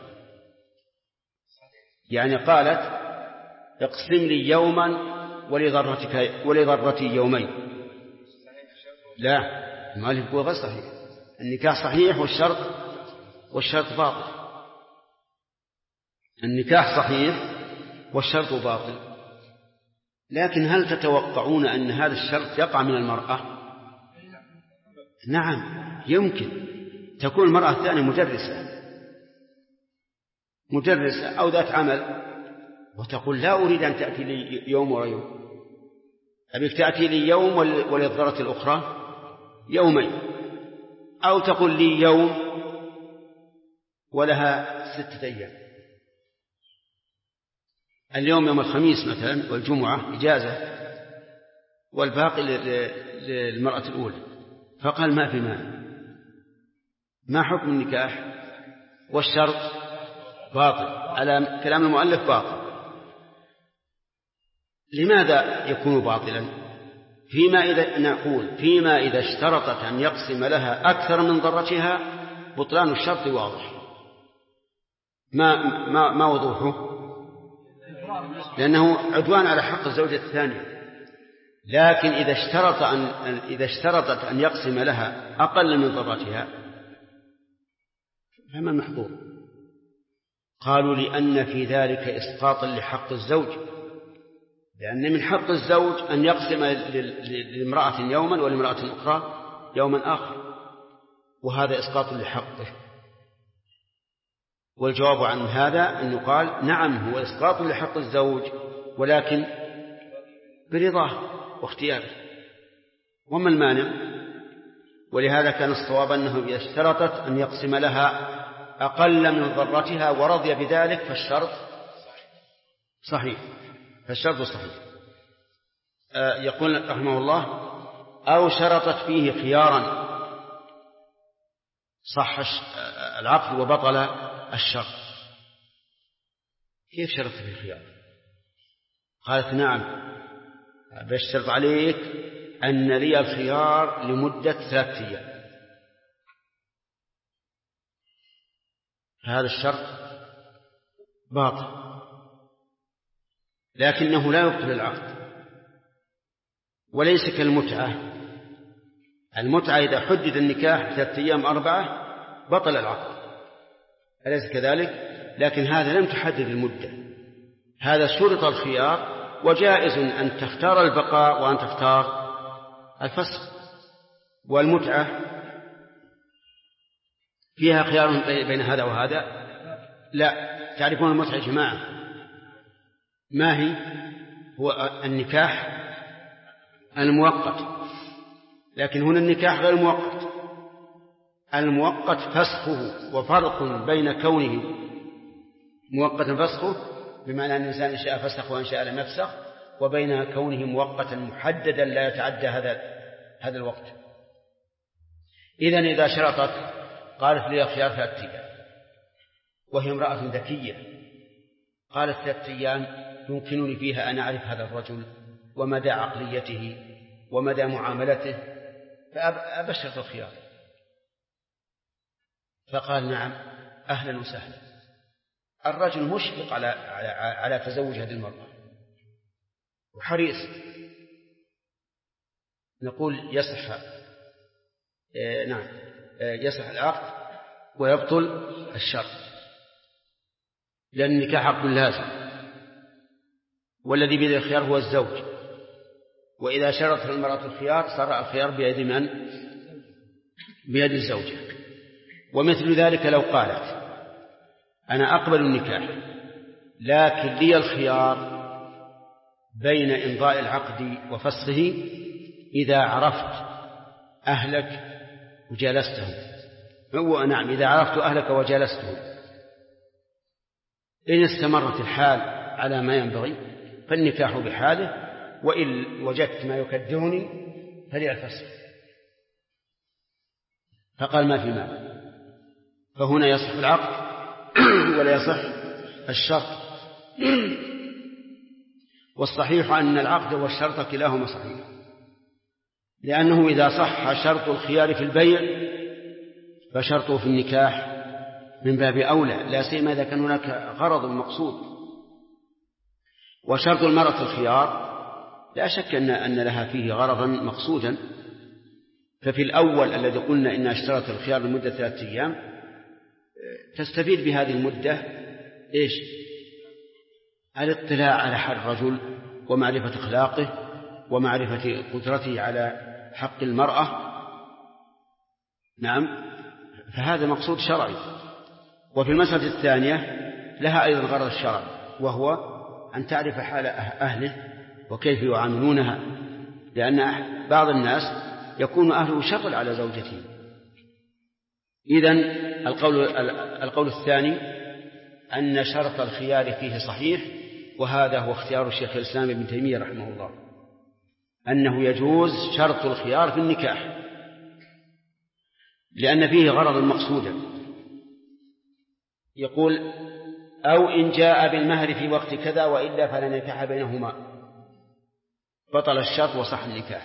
يعني قالت اقسم لي يوما ولضرتي يومين، لا، المؤلف يقول غير صحيح. النكاح صحيح والشرط باطل. النكاح صحيح والشرط باطل. لكن هل تتوقعون أن هذا الشرط يقع من المرأة؟ نعم، يمكن تكون المرأة الثانية مدرسة أو ذات عمل، وتقول لا أريد أن تأتي لي يوم ويوم، أبيك تأتي لي يوم وللضرة الأخرى يومين، أو تقول لي يوم ولها 6 أيام، اليوم يوم الخميس مثلا والجمعة إجازة والباقي للمرأة الأولى. فقال ما في مانع. ما حكم النكاح والشرط؟ باطل، على كلام المؤلف باطل. لماذا يكون باطلا؟ فيما إذا اشترطت أن يقسم لها أكثر من ضرتها بطلان الشرط واضح. ما وضوحه؟ لأنه عدوان على حق الزوجة الثانية. لكن إذا اشترطت أن يقسم لها أقل من ضرتها فما المحظور؟ قالوا لأن في ذلك إسقاطا لحق الزوج، لأن من حق الزوج أن يقسم لامرأة يوما ولامرأة أخرى يوما آخر، وهذا إسقاط لحقه. والجواب عن هذا أن يقال نعم هو إسقاط لحق الزوج، ولكن برضاه واختياره. وما المانع؟ ولهذا كان الصواب أنه إذا اشترطت أن يقسم لها أقل من ضرتها ورضي بذلك فالشرط صحيح. يقول رحمه الله أو شرطت فيه خيارا صح العقد وبطل الشرط. كيف شرطت فيه خيار؟ قالت نعم بشرط عليك أن لي الخيار لمدة 3 أيام. هذا الشرط باطل، لكنه لا يبطل العقد، وليس كالمتعة. المتعة إذا حدد النكاح 3 أيام 4 بطل العقد، أليس كذلك؟ لكن هذا لم تحدد المدة، هذا شرط الخيار، وجائز أن تختار البقاء وأن تختار الفسخ. والمتعة فيها خيار بين هذا وهذا؟ لا. تعرفون المتعة يا جماعة ما هي؟ هو النكاح المؤقت، لكن هنا النكاح غير المؤقت. المؤقت فسخه، وفرق بين كونه مؤقتا فسخه بمعنى أن الإنسان إن شاء فسخ وإن شاء لم يفسخ، وبين كونه مؤقتا محددا لا يتعدى هذا الوقت. إذا شرطت قالت لي الخيار 3 أيام، وهي امرأة ذكية، قالت 3 أيام يمكنني فيها أن أعرف هذا الرجل ومدى عقليته ومدى معاملته، فأبشرت الخيار. فقال نعم أهلا وسهلا. الرجل مشفق على تزوج هذه المرأة وحريص. نقول يصح يصح العقد ويبطل الشرط، لأن النكاح عقد لازم، والذي بيد الخيار هو الزوج. وإذا شرطت المرأة الخيار صار الخيار بيد من؟ بيد الزوجة. ومثل ذلك لو قالت أنا أقبل النكاح لكن لي الخيار بين إمضاء العقد وفسخه إذا عرفت أهلك وجالستهم. نعم، إذا عرفت أهلك وجالستهم. إن استمرت الحال على ما ينبغي فالنكاح بحاله، وإن وجدت ما يكدرني فلي الفسخ. فقال ما في مال، فهنا يصح العقد ولا يصح الشرط. والصحيح أن العقد والشرط كلاهما صحيح، لأنه إذا صح شرط الخيار في البيع فشرطه في النكاح من باب أولى، لا سيما إذا كان هناك غرض مقصود. وشرط المرأة الخيار لا شك أن لها فيه غرضا مقصودا. ففي الأول الذي قلنا إن اشترط الخيار لمدة 3 أيام تستفيد بهذه المدة إيش؟ الاطلاع على حال الرجل ومعرفة أخلاقه ومعرفة قدرته على حق المرأة. نعم، فهذا مقصود شرعي. وفي المسألة الثانية لها أيضا غرض الشرع، وهو أن تعرف حال أهله وكيف يعاملونها، لأن بعض الناس يكون أهله شغل على زوجته. إذن القول الثاني أن شرط الخيار فيه صحيح، وهذا هو اختيار الشيخ الإسلام ابن تيمية رحمه الله، أنه يجوز شرط الخيار في النكاح لأن فيه غرض مقصودا. يقول أو إن جاء بالمهر في وقت كذا وإلا فلا نكاح بينهما، بطل الشرط وصح النكاح.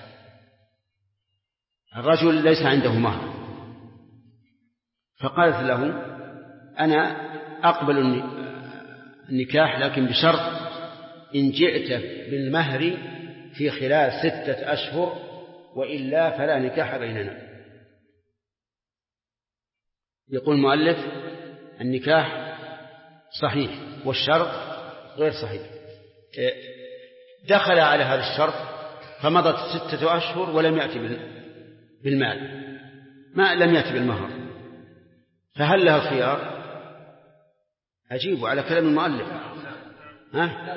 الرجل ليس عنده مهر فقالت له أنا أقبل النكاح لكن بشرط إن جئت بالمهر في خلال 6 أشهر وإلا فلا نكاح بيننا. يقول المؤلف النكاح صحيح والشرط غير صحيح. دخل على هذا الشرط فمضت 6 أشهر ولم يأتي بالمال، ما لم يأتي بالمهر، فهل له الخيار؟ أجيبوا على كلام المؤلف. ها؟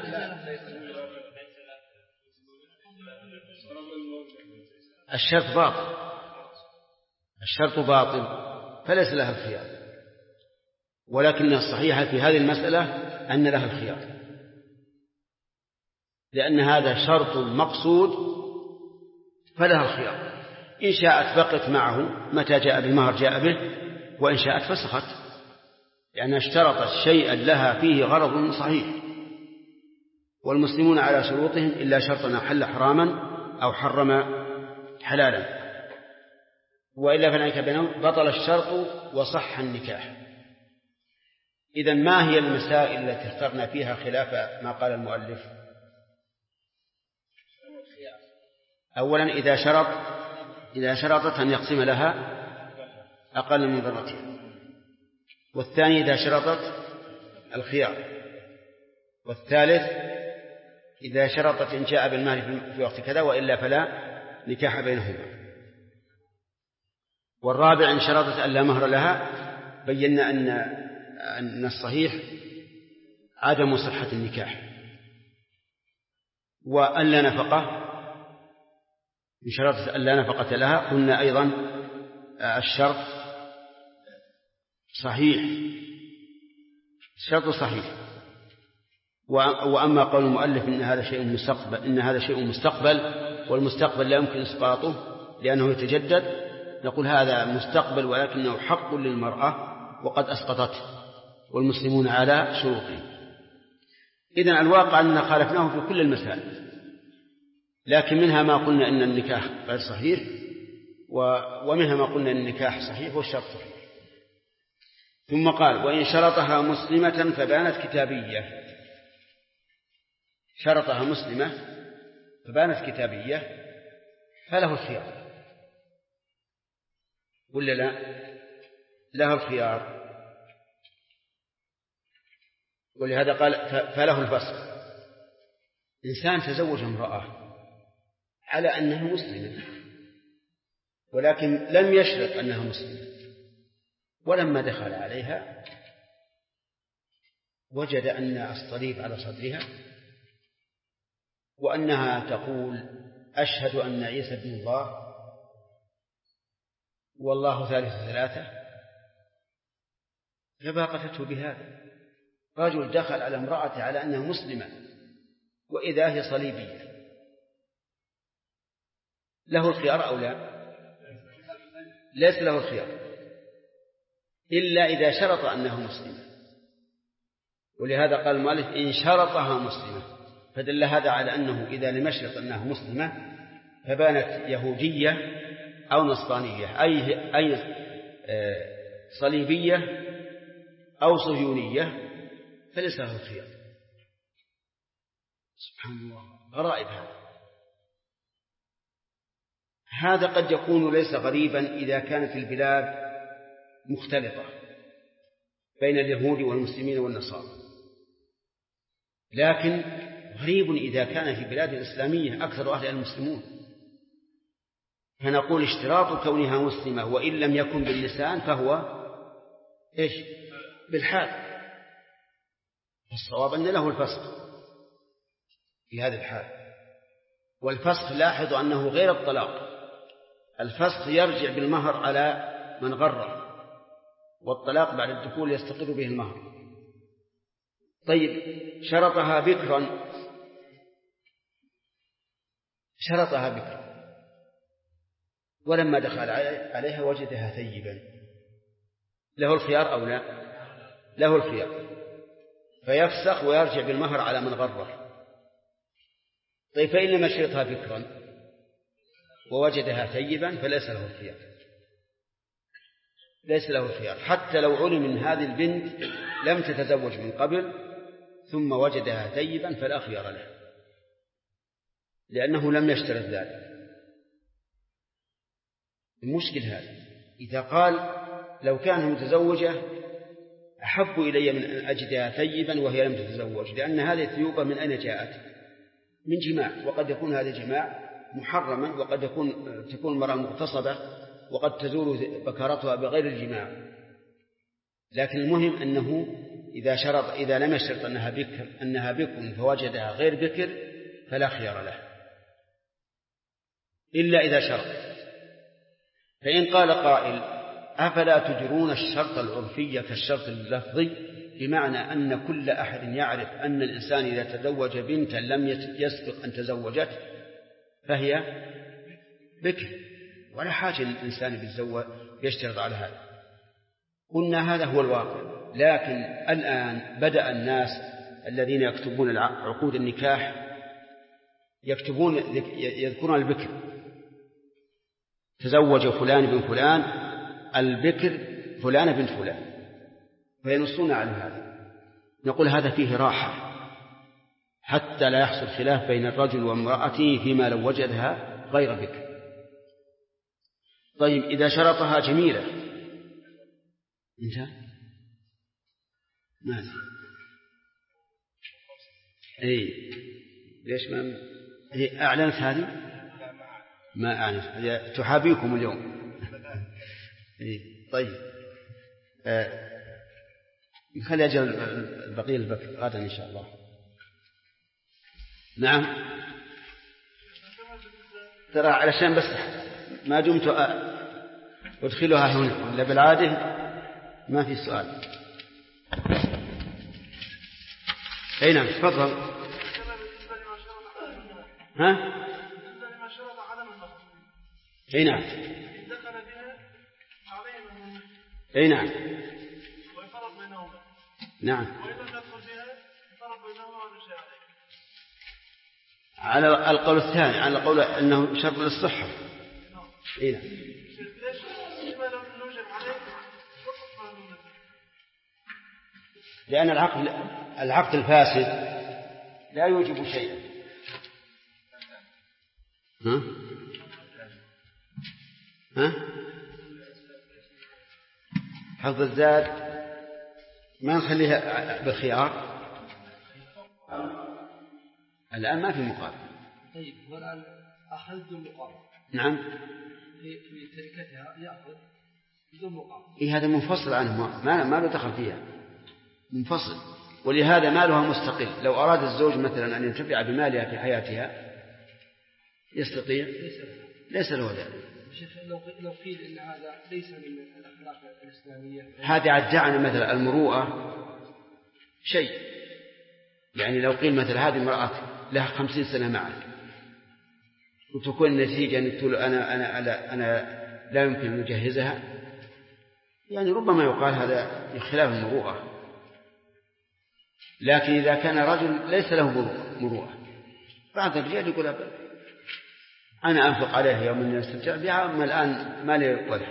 الشرط باطل، الشرط باطل فليس لها الخيار، ولكن الصحيح في هذه المسألة أن لها الخيار، لأن هذا شرط مقصود فلها الخيار. إن شاءت بقت معه متى جاء بالمهر جاء به، وإن شاءت فسخت، لأنها اشترطت شيئا لها فيه غرض صحيح. والمسلمون على شروطهم إلا شرطنا حل حراما أو حرم حلالا، وإلا فلا بينهم بطل الشرط وصح النكاح. إذن ما هي المسائل التي اخترنا فيها خلاف ما قال المؤلف؟ أولا إذا شرطت أن يقسم لها أقل من ضرتها، والثاني إذا شرطت الخيار، والثالث إذا شرطت إن جاء بالمال في وقت كذا وإلا فلا نكاح بينهما، والرابع إن شرطت أن لا مهر لها بينا أن الصحيح عدم صحة النكاح، وأن لا نفقة إن شرطت أن لا نفقة لها قلنا أيضا الشرط صحيح، الشرط صحيح. وأما قول المؤلف إن هذا شيء مستقبل والمستقبل لا يمكن إسقاطه لأنه يتجدد، نقول هذا مستقبل ولكنه حق للمرأة وقد أسقطته والمسلمون على شروطه. إذن الواقع أننا خالفناه في كل المسائل، لكن منها ما قلنا إن النكاح غير صحيح، ومنها ما قلنا إن النكاح صحيح والشرط صحيح. ثم قال وإن شرطها مسلمة فبانت كتابية، شرطها مسلمة فبانت كتابية فله الخيار ولا لا؟ له الخيار، ولهذا قال فله الفسخ. إنسان تزوج امرأة على أنها مسلمة، ولكن لم يشرط أنها مسلمة. ولما دخل عليها وجد أن الصليب على صدرها، وأنها تقول أشهد أن عيسى ابن الله والله ثالث ثلاثة، فباقته بهذا. رجل دخل على امرأته على أنها مسلمة وإذا هي صليبية، له الخيار أو لا؟ ليس له الخيار إلا إذا شرط أنها مسلمة، ولهذا قال المؤلف إن شرطها مسلمة، فدل هذا على أنه إذا لم يشرط أنها مسلمة فبانت يهودية أو نصرانية، أي صليبية أو صهيونية، فليس له الخيار. سبحان الله، غرائب هذا قد يكون ليس غريبا إذا كانت البلاد مختلطة بين اليهود والمسلمين والنصارى، لكن غريب إذا كان في بلاد الإسلامية أكثر أهلها المسلمون، فنقول اشتراط كونها مسلمة وإن لم يكن باللسان فهو إيش؟ بالحال. الصواب أن له الفسخ في هذه الحال، والفسخ لاحظ أنه غير الطلاق. الفسخ يرجع بالمهر على من غره، والطلاق بعد الدخول يستقر به المهر. طيب شرطها بكرا، ولما دخل عليها وجدها ثيبا، له الخيار أو لا؟ له الخيار، فيفسخ ويرجع بالمهر على من غره. طيب فإن لم يشرطها بكرا ووجدها ثيبا فليس له الخيار، ليس له الخيار، حتى لو علم من هذه البنت لم تتزوج من قبل ثم وجدها ثيبا فلا خيار له، لأنه لم يشترط ذلك. المشكل هذا إذا قال لو كانت متزوجة أحب إلي من أن أجدها ثيبا وهي لم تتزوج، لأن هذه الثيوبة من أين جاءت؟ من جماع، وقد يكون هذا الجماع محرما، وقد تكون المرأة مغتصبة، وقد تزول بكارتها بغير الجماع. لكن المهم أنه إذا لم يشرط أنها بكر فوجدها غير بكر فلا خيار له إلا إذا شرط. فإن قال قائل أفلا تجرون الشرط العرفي كالشرط اللفظي، بمعنى أن كل أحد يعرف أن الإنسان إذا تزوج بنتا لم يسبق أن تزوجت فهي بكر، ولا حاجة للإنسان يشترط على هذا. قلنا هذا هو الواقع، لكن الآن بدأ الناس الذين يكتبون عقود النكاح يذكرون البكر، تزوج فلان بن فلان، البكر فلان بن فلان، فينصون على هذا. نقول هذا فيه راحة حتى لا يحصل خلاف بين الرجل وامرأته فيما لو وجدها غير بكر. طيب إذا شرطها جميلة انت ماذا؟ ليش ما أعلنت هذه؟ ما أعلنت، تحابيكم اليوم. طيب خلي أجل البقية البكر غدا إن شاء الله. نعم، ترى علشان بس ما دمت أدخلها هنا، ولا بالعادة ما في سؤال. أي نعم تفضل. ها؟ أي نعم. أي نعم. نعم. على القول الثاني، على القول أنه شرط للصحة. أي نعم. لأن العقد الفاسد لا يوجب شيئا. ها؟ حفظ الزاد ما نخليها بالخيار الآن، ما في مقابل. طيب والآن أخذ بدون مقابل. نعم. في تركتها يأخذ بدون مقابل. إيه هذا منفصل عنه، ما له دخل فيها، منفصل. ولهذا مالها مستقل. لو أراد الزوج مثلا أن ينتفع بمالها في حياتها يستطيع، ليس له ذلك. لو قيل إن هذا ليس من الأخلاق الإسلامية، هذا عدعنا مثلا المروءة شيء. يعني لو قيل مثلا هذه امرأة لها 50 سنة معك وتكون النتيجة أن تقول أنا لا يمكن أن نجهزها، يعني ربما يقال هذا خلاف المروءة. لكن إذا كان رجل ليس له مروءة، بعض الرجال يقول أنا أنفق عليها يوم أن يستمتع بها، أما الآن ما لي وجه.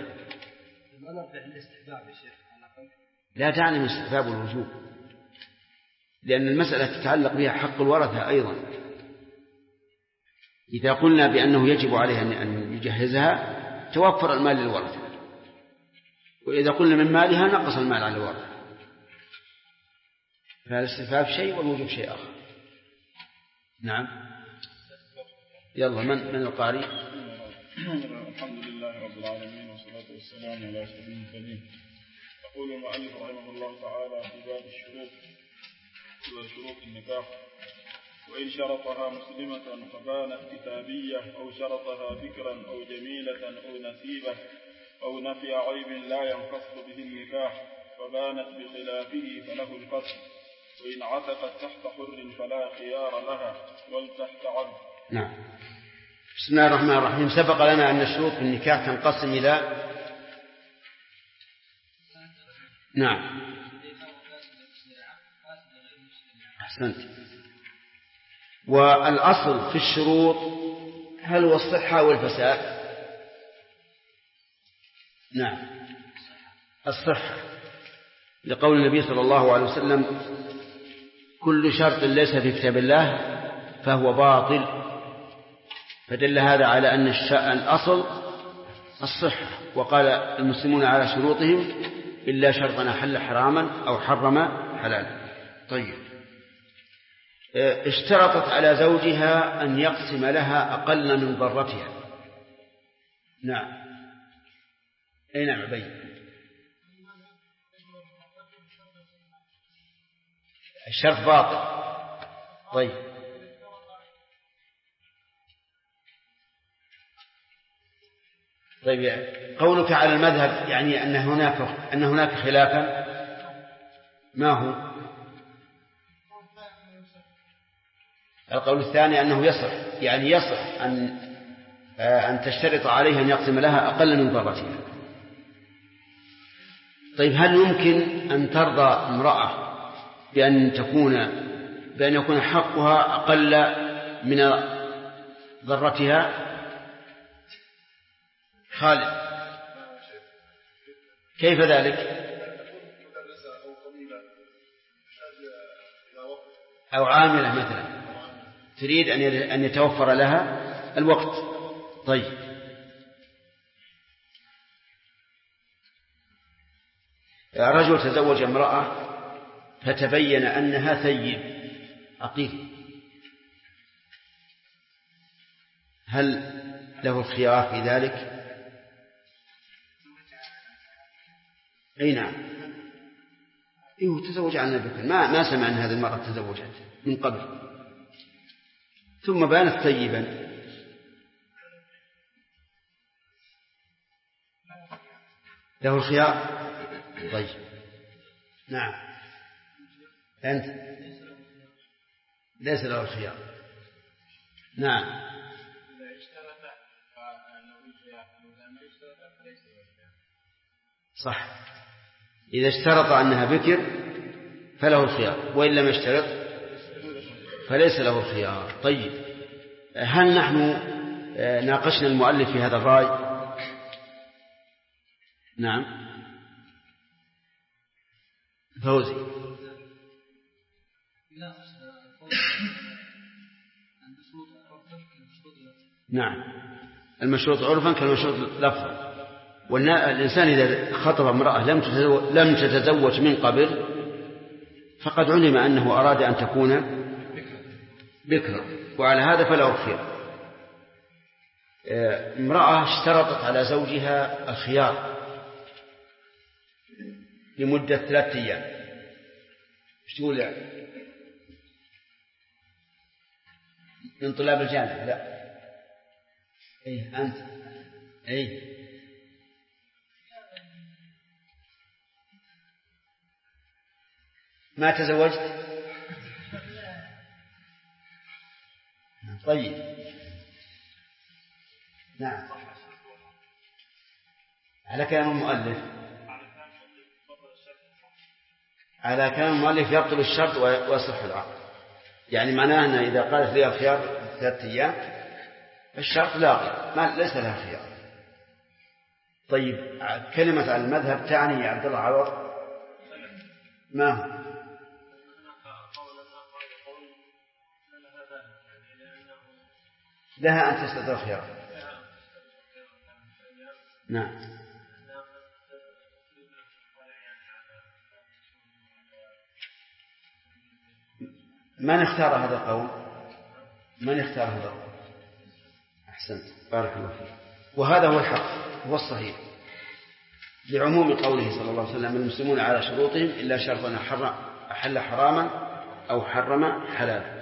لا تعني من استحباب الوجوب، لأن المسألة تتعلق بها حق الورثة أيضا. إذا قلنا بأنه يجب عليه أن يجهزها توفر المال للورثة، وإذا قلنا من مالها نقص المال على الورثة. فالاستحباب شيء والوجوب شيء آخر. نعم. يلا من القارئ؟ الحمد لله رب العالمين والصلاة والسلام على أشرف المرسلين. يقول المؤلف رحمه الله تعالى في باب شروط النكاح: وإن شرطها مسلمة فبانت كتابية، أو شرطها بكرا أو جميلة أو نسيبة أو نفي عيب لا ينفصل به النكاح فبانت بخلافه فله الفصل. وإن عتقت تحت حر فلا خيار لها بل تحت عبد. نعم. بسم الله الرحمن الرحيم. سبق لنا أن الشروط في النكاح تنقسم إلى نعم. أحسنت. والأصل في الشروط هل هو الصحة والفساد؟ نعم، الصحة، لقول النبي صلى الله عليه وسلم: كل شرط ليس في كتاب الله فهو باطل. فدل هذا على أن الأصل الصحة. وقال: المسلمون على شروطهم إلا شرطا حل حراما أو حرم حلالا. طيب، اشترطت على زوجها أن يقسم لها أقل من ضرتها. نعم. أي نعم عبيد. الشرط باطل. طيب، قولك على المذهب يعني أن هناك خلافا. ما هو القول الثاني؟ أنه يصح، يعني يصح أن تشترط عليها أن يقسم لها أقل من ضرتها. طيب، هل يمكن أن ترضى امرأة بأن يكون حقها أقل من ضرتها؟ خالد، كيف ذلك؟ أو عاملة مثلا تريد أن يتوفر لها الوقت. طيب، رجل تزوج امرأة فتبين أنها ثيب عقيم، هل له الخيار في ذلك؟ أي نعم. تزوج عن البكر، ما سمع أن هذه المرأة تزوجت من قبل ثم بانت ثيبا. له الخيار. طيب، نعم. أنت ليس له الخيار. نعم. صح، إذا اشترط أنها بكر فله الخيار، وإن لم يشترط فليس له الخيار. طيب، هل نحن ناقشنا المؤلف في هذا الرأي؟ نعم. فوزي. نعم، المشروط عرفا كالمشروط لفظا. والإنسان إذا خطب امرأة لم تتزوج من قبل فقد علم أنه أراد أن تكون بكرا، وعلى هذا فله الخيار. امرأة اشترطت على زوجها الخيار لمدة 3 أيام، ايش تقول يعني؟ من طلاب الجامعة؟ لا. ايه أنت؟ ايه ما تزوجت؟ طيب نعم، على كلام المؤلف، على كلام المؤلف يبطل الشرط ويصح العقد. يعني معناه أنه إذا قالت لي الخيار 3 أيام الشرط لاغي، ليس لها خيار. طيب كلمة على المذهب تعني يا عبد الله عوض ما هو؟ لها أن تستدر الخيار. نعم. من اختار هذا القول؟ من اختار هذا القول؟ أحسنت، بارك الله فيك. وهذا هو الحق، هو الصحيح، لعموم قوله صلى الله عليه وسلم: المسلمون على شروطهم إلا شرطا أحل حراما أو حرم حلالا.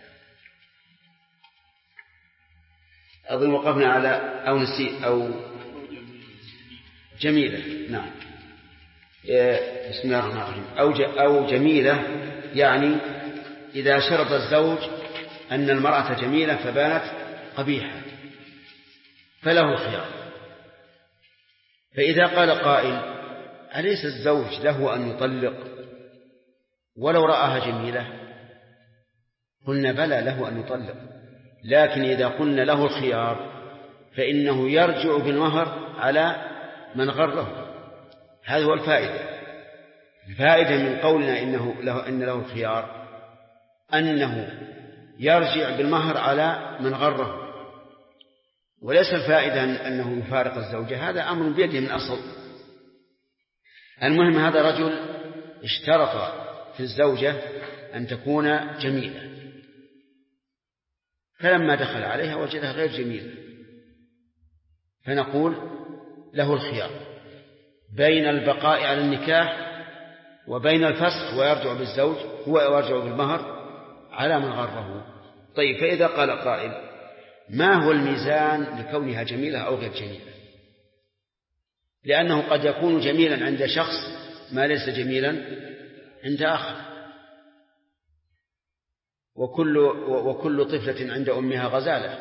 أظن وقفنا على أو نسي أو جميلة. نعم، بسم الله الرحمن الرحيم. أو جميلة يعني إذا شرط الزوج أن المرأة جميلة فبانت قبيحة فله الخيار. فإذا قال قائل: أليس الزوج له أن يطلق ولو رآها جميلة؟ قلنا: بلى، له أن يطلق، لكن إذا قلنا له الخيار فإنه يرجع بالمهر على من غره. هذا هو الفائدة. الفائدة من قولنا إن له الخيار أنه يرجع بالمهر على من غره، وليس الفائدة أنه يفارق الزوجة، هذا أمر بيده من أصل. المهم هذا رجل اشترط في الزوجة أن تكون جميلة، فلما دخل عليها وجدها غير جميلة، فنقول له الخيار بين البقاء على النكاح وبين الفسخ ويرجع بالزوج هو يرجع بالمهر على من غره. طيب، فإذا قال قائل: ما هو الميزان لكونها جميلة أو غير جميلة؟ لأنه قد يكون جميلا عند شخص ما ليس جميلا عند آخر، وكل طفلة عند أمها غزالة.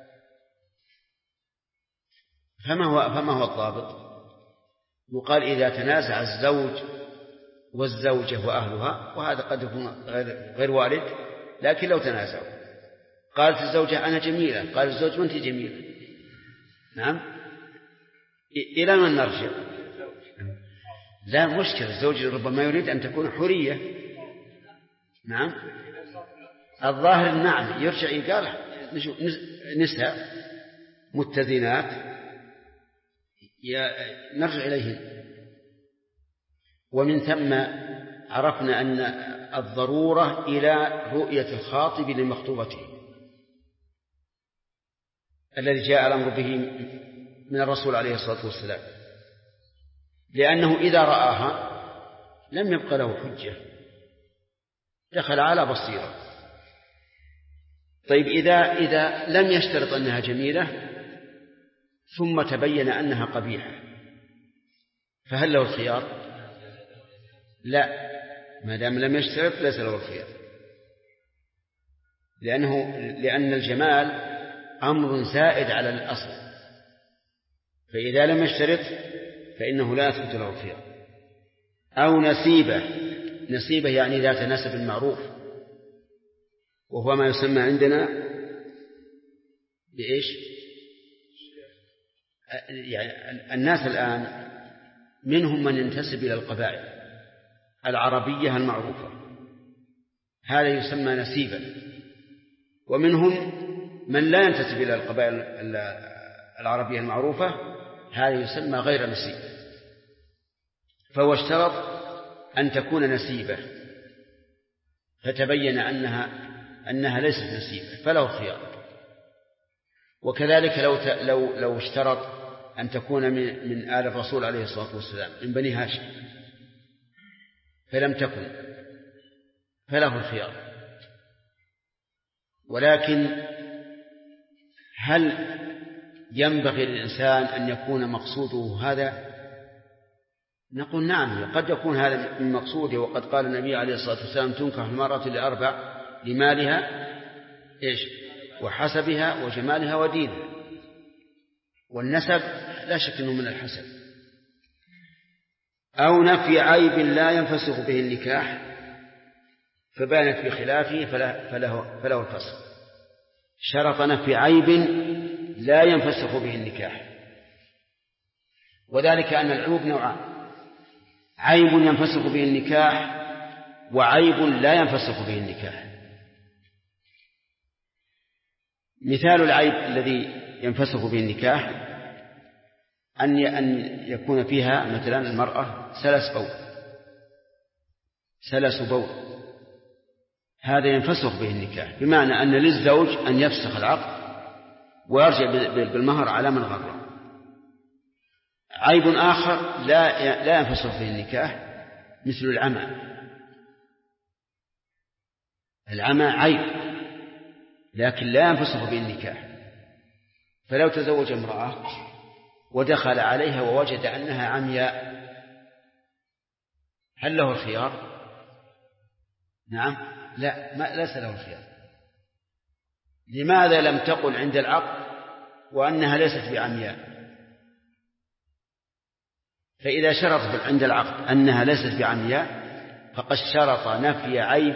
فما هو الضابط؟ يقال: إذا تنازع الزوج والزوجة وأهلها، وهذا قد يكون غير وارد، لكن لو تنازعوا قالت الزوجة: أنا جميلة، قال الزوج: وأنت جميلة. نعم، إلى من نرجع؟ لا مشكلة، الزوج ربما يريد أن تكون حورية. نعم، الظاهر نعم يرجع يقال نساء متزنات نرجع إليهن. ومن ثم عرفنا أن الضرورة إلى رؤية الخاطب لمخطوبته الذي جاء الأمر به من الرسول عليه الصلاة والسلام، لأنه إذا رآها لم يبق له حجة، دخل على بصيرة. طيب، إذا لم يشترط أنها جميلة ثم تبين أنها قبيحة فهل له الخيار؟ لا، ما دام لم يشترط ليس له الخيار، لأن الجمال أمر زائد على الأصل، فإذا لم يشترط فإنه لا يثبت له الخيار. أو نسيبة يعني ذات نسب معروف، وهو ما يسمى عندنا بإيش؟ يعني الناس الآن منهم من ينتسب إلى القبائل العربية المعروفة، هذا يسمى نسيبا، ومنهم من لا ينتسب إلى القبائل العربية المعروفة، هذا يسمى غير نسيب. فهو اشترط أن تكون نسيبة فتبين أنها ليست نسيبة فله خيار. وكذلك لو اشترط أن تكون من آل الرسول عليه الصلاة والسلام من بني هاشم فلم تكن فله الخيار. ولكن هل ينبغي للإنسان أن يكون مقصوده هذا؟ نقول نعم، قد يكون هذا من مقصوده، وقد قال النبي عليه الصلاة والسلام تنكح المرأة لأربع: لمالها وحسبها وجمالها ودينها. والنسب لا شك أنه من الحسب. أو نفي عيب لا ينفسخ به النكاح فبانت بخلافه فله الفسخ. شرط نفي عيب لا ينفسخ به النكاح، وذلك أن العيوب نوعان: عيب ينفسخ به النكاح وعيب لا ينفسخ به النكاح. مثال العيب الذي ينفسخ به النكاح أن يكون فيها مثلا المرأة سلس بول، هذا ينفسخ به النكاح، بمعنى أن للزوج أن يفسخ العقد ويرجع بالمهر على من غره. عيب آخر لا ينفسخ به النكاح مثل العمى عيب لكن لا ينفسخ به النكاح. فلو تزوج امرأة ودخل عليها ووجد أنها عمياء هل له الخيار؟ نعم، ليس له الخيار. لماذا لم تقل عند العقد وأنها ليست بعمياء؟ فإذا شرط عند العقد أنها ليست بعمياء فقد شرط نفي عيب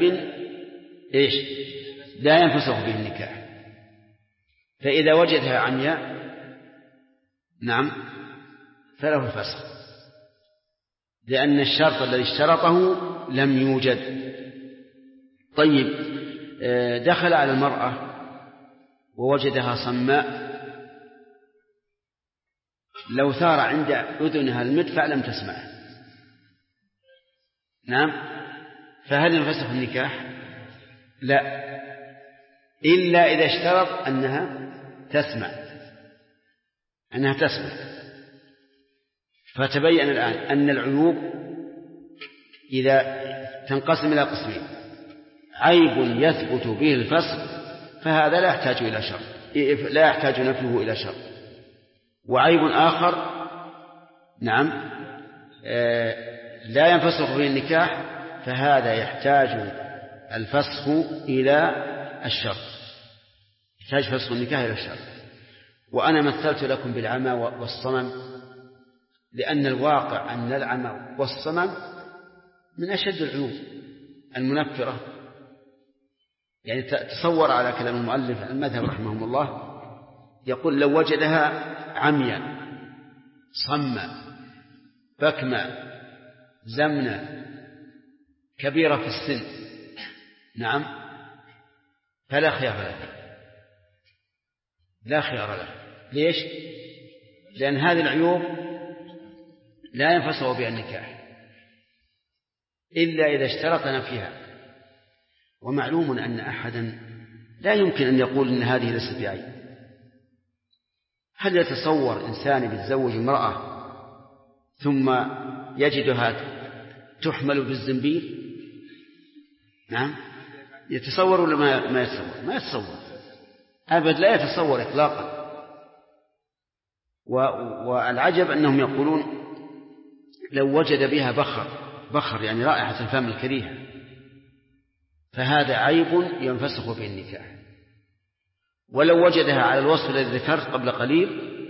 لا ينفسخ به النكاح. فإذا وجدها عمياء نعم فله الفسخ، لأن الشرط الذي اشترطه لم يوجد. طيب، دخل على المرأة ووجدها صماء، لو ثار عند أذنها المدفع لم تسمع، نعم، فهل ينفسخ النكاح؟ لا، إلا إذا اشترط أنها تسمع. فتبين الآن أن العيوب إذا تنقسم إلى قسمين: عيب يثبت به الفسخ فهذا لا يحتاج إلى شرط، لا يحتاج نفيه إلى شرط. وعيب آخر نعم لا ينفسخ به النكاح فهذا يحتاج الفسخ إلى الشرط، يحتاج فسخ النكاح إلى الشرط. وأنا مثلت لكم بالعمى والصمم لأن الواقع أن العمى والصمم من أشد العيوب المنفرة. يعني تصور على كلام المؤلف المذهب رحمه الله، يقول لو وجدها عمياء صماء بكماء زمنة كبيرة في السن، نعم، فلا خيار له، لا خيار له. ليش؟ لأن هذه العيوب لا ينفسخ بها النكاح إلا إذا اشترط نفيها. ومعلوم أن أحدا لا يمكن أن يقول إن هذه ليست بعيب. هل يتصور إنسان يتزوج امرأة ثم يجدها تحمل بالزنبيل؟ نعم، يتصور ولا ما يتصور؟ ما يتصور أبد، لا يتصور إطلاقا. والعجب أنهم يقولون لو وجد بها بخر يعني رائحة الفم الكريهة فهذا عيب ينفسخ به النكاح. ولو وجدها على الوصف الذي ذكرت قبل قليل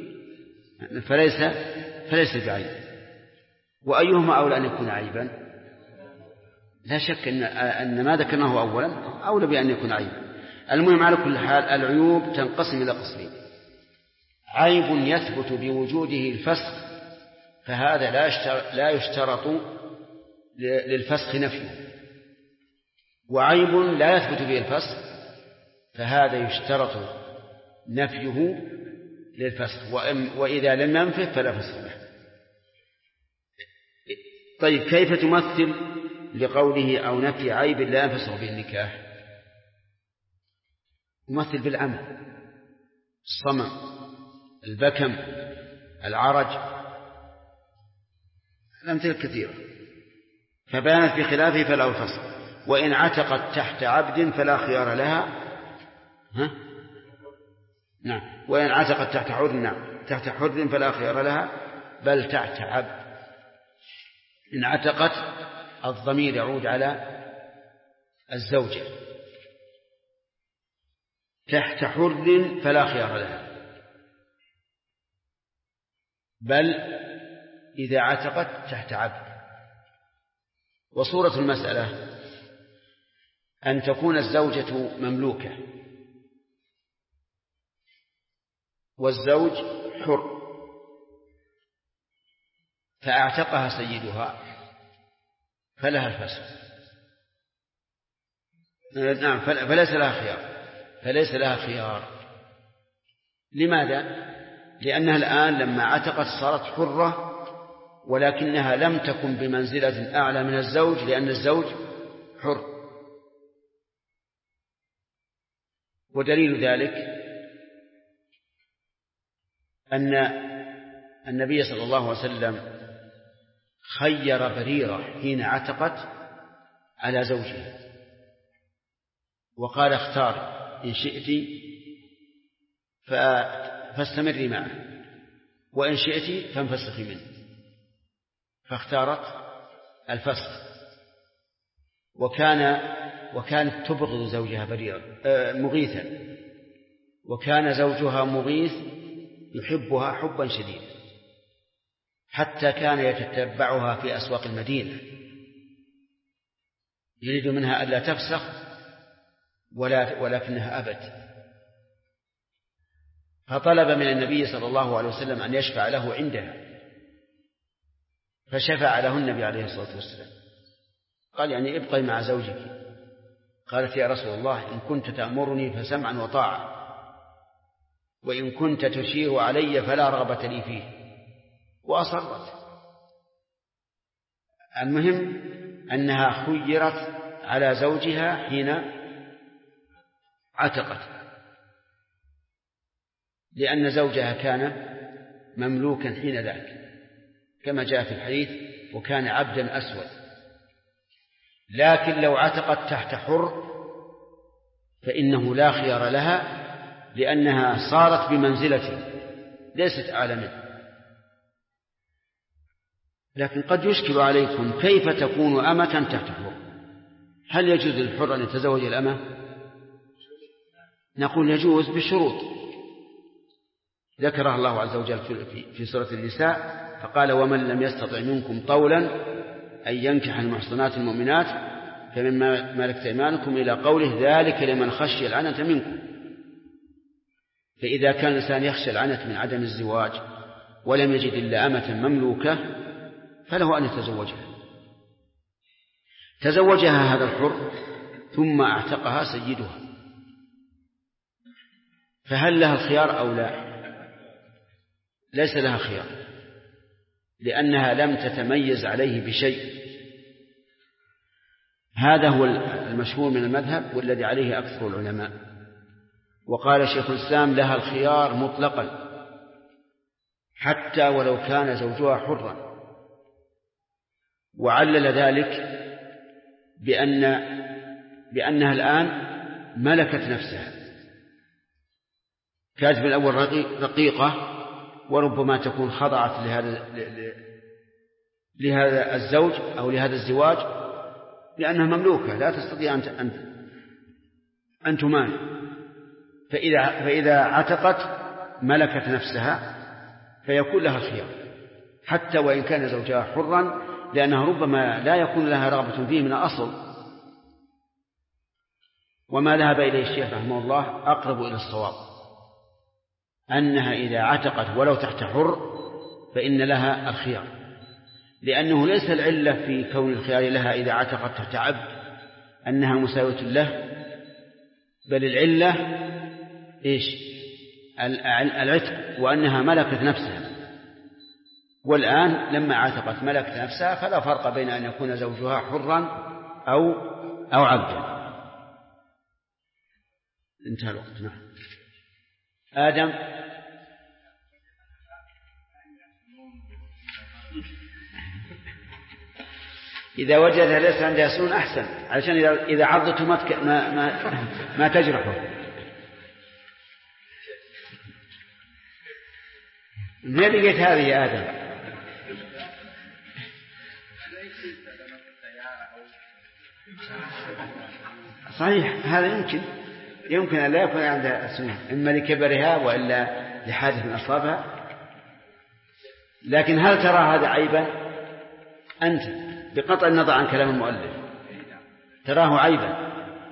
فليس بعيب. وأيهما أولى أن يكون عيبا؟ لا شك أن ما ذكرناه أولا أولى بأن يكون عيبا. المهم على كل حال العيوب تنقسم إلى قسمين: عيب يثبت بوجوده الفسخ فهذا لا يشترط للفسخ نفيه، وعيب لا يثبت به الفسخ فهذا يشترط نفيه للفسخ، وإذا لم ينفه فلا فسخ له. طيب، كيف تمثل لقوله أو نفي عيب لا ينفسخ به النكاح؟ تمثل بالعمى. الصمم، البكم، العرج، الأمثلة كثيرة. فبانت بخلافه فلا الفصل. وإن عتقت تحت عبد فلا خيار لها. نعم. وإن عتقت تحت حر، نعم، تحت حر فلا خيار لها بل تحت عبد. إن عتقت الضمير يعود على الزوجة، تحت حر فلا خيار لها، بل إذا عتقت تحت عبد. وصورة المسألة أن تكون الزوجة مملوكة والزوج حر، فأعتقها سيدها فلها الفسخ. نعم، فليس لها خيار. لماذا؟ لأنها الآن لما عتقت صارت حرة، ولكنها لم تكن بمنزلة أعلى من الزوج لأن الزوج حر. ودليل ذلك أن النبي صلى الله عليه وسلم خير بريرة حين عتقت على زوجها وقال اختار إن شئت فاستمري معه وإن شئت فانفسخي منه، فاختارت الفسخ. وكانت تبغض زوجها بريرة مغيثا، وكان زوجها مغيث يحبها حبا شديدا حتى كان يتتبعها في أسواق المدينة يريد منها ألا تفسخ ولكنها أبت. فطلب من النبي صلى الله عليه وسلم أن يشفع له عندها، فشفع له النبي عليه الصلاة والسلام. قال يعني ابقي مع زوجك. قالت يا رسول الله إن كنت تأمرني فسمعا وطاعة، وإن كنت تشير علي فلا رغبة لي فيه، وأصرت. المهم أنها خيرت على زوجها حين عتقت، لأن زوجها كان مملوكا حين ذاك كما جاء في الحديث وكان عبدا أسود. لكن لو عتقت تحت حر فإنه لا خيار لها، لأنها صارت بمنزلته ليست أعلى منه. لكن قد يشكل عليكم كيف تكون أمة تحت حر؟ هل يجوز للحر أن يتزوج الأمة؟ نقول يجوز بشروط ذكرها الله عز وجل في سورة النساء، فقال ومن لم يستطع منكم طولا أن ينكح المحصنات المؤمنات فمما ملكت أيمانكم إلى قوله ذلك لمن خشي العنة منكم. فإذا كان الإنسان يخشى العنة من عدم الزواج ولم يجد إلا أمة مملوكة فله أن يتزوجها. تزوجها هذا الحر ثم اعتقها سيدها، فهل لها الخيار أو لا؟ ليس لها خيار، لأنها لم تتميز عليه بشيء. هذا هو المشهور من المذهب والذي عليه أكثر العلماء. وقال شيخ الإسلام لها الخيار مطلقا حتى ولو كان زوجها حرا، وعلل ذلك بأنها الآن ملكت نفسها. كانت بالأول رقيقة وربما تكون خضعت لهذا الزوج أو لهذا الزواج لأنها مملوكة لا تستطيع أن تمانع. فإذا عتقت ملكت نفسها فيكون لها الخيار حتى وإن كان زوجها حرا، لأنها ربما لا يكون لها رغبة فيه من الأصل. وما ذهب إليه الشيخ رحمه الله أقرب إلى الصواب، أنها إذا عتقت ولو تحت حر فإن لها الخيار، لأنه ليس العلة في كون الخيار لها إذا عتقت تحت عبد أنها مساوية له، بل العلة إيش؟ العتق، وأنها ملكت نفسها. والآن لما عتقت ملكت نفسها فلا فرق بين أن يكون زوجها حرا أو عبدا. انتهى الوقت. نعم. آدم إذا وجدها ليس عندها سنون أحسن، علشان إذا عضته ما تجرحه. ما لقيت هذه يا آدم؟ صحيح، هذا يمكن أن لا يكون عندها سنون، إما لكبرها وإلا لحادث أصابها. لكن هل ترى هذا عيبا أنت بقطع النظر عن كلام المؤلف؟ تراه عيبا؟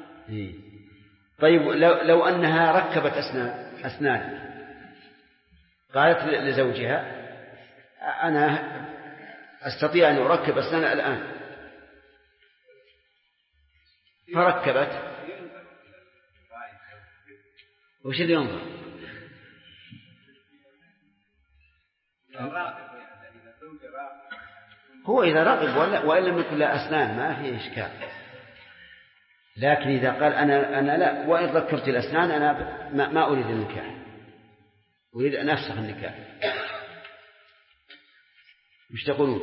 طيب لو أنها ركبت أسنان، قالت لزوجها أنا أستطيع أن أركب أسنان الآن، فركبت، وش اللي ينظر؟ هو إذا رغب وإن لم يكن له أسنان ما في إشكال. لكن إذا قال أنا لا، وإن ركبت الأسنان أنا ما أريد النكاح، أريد أن أفسخ النكاح، مش تقولون؟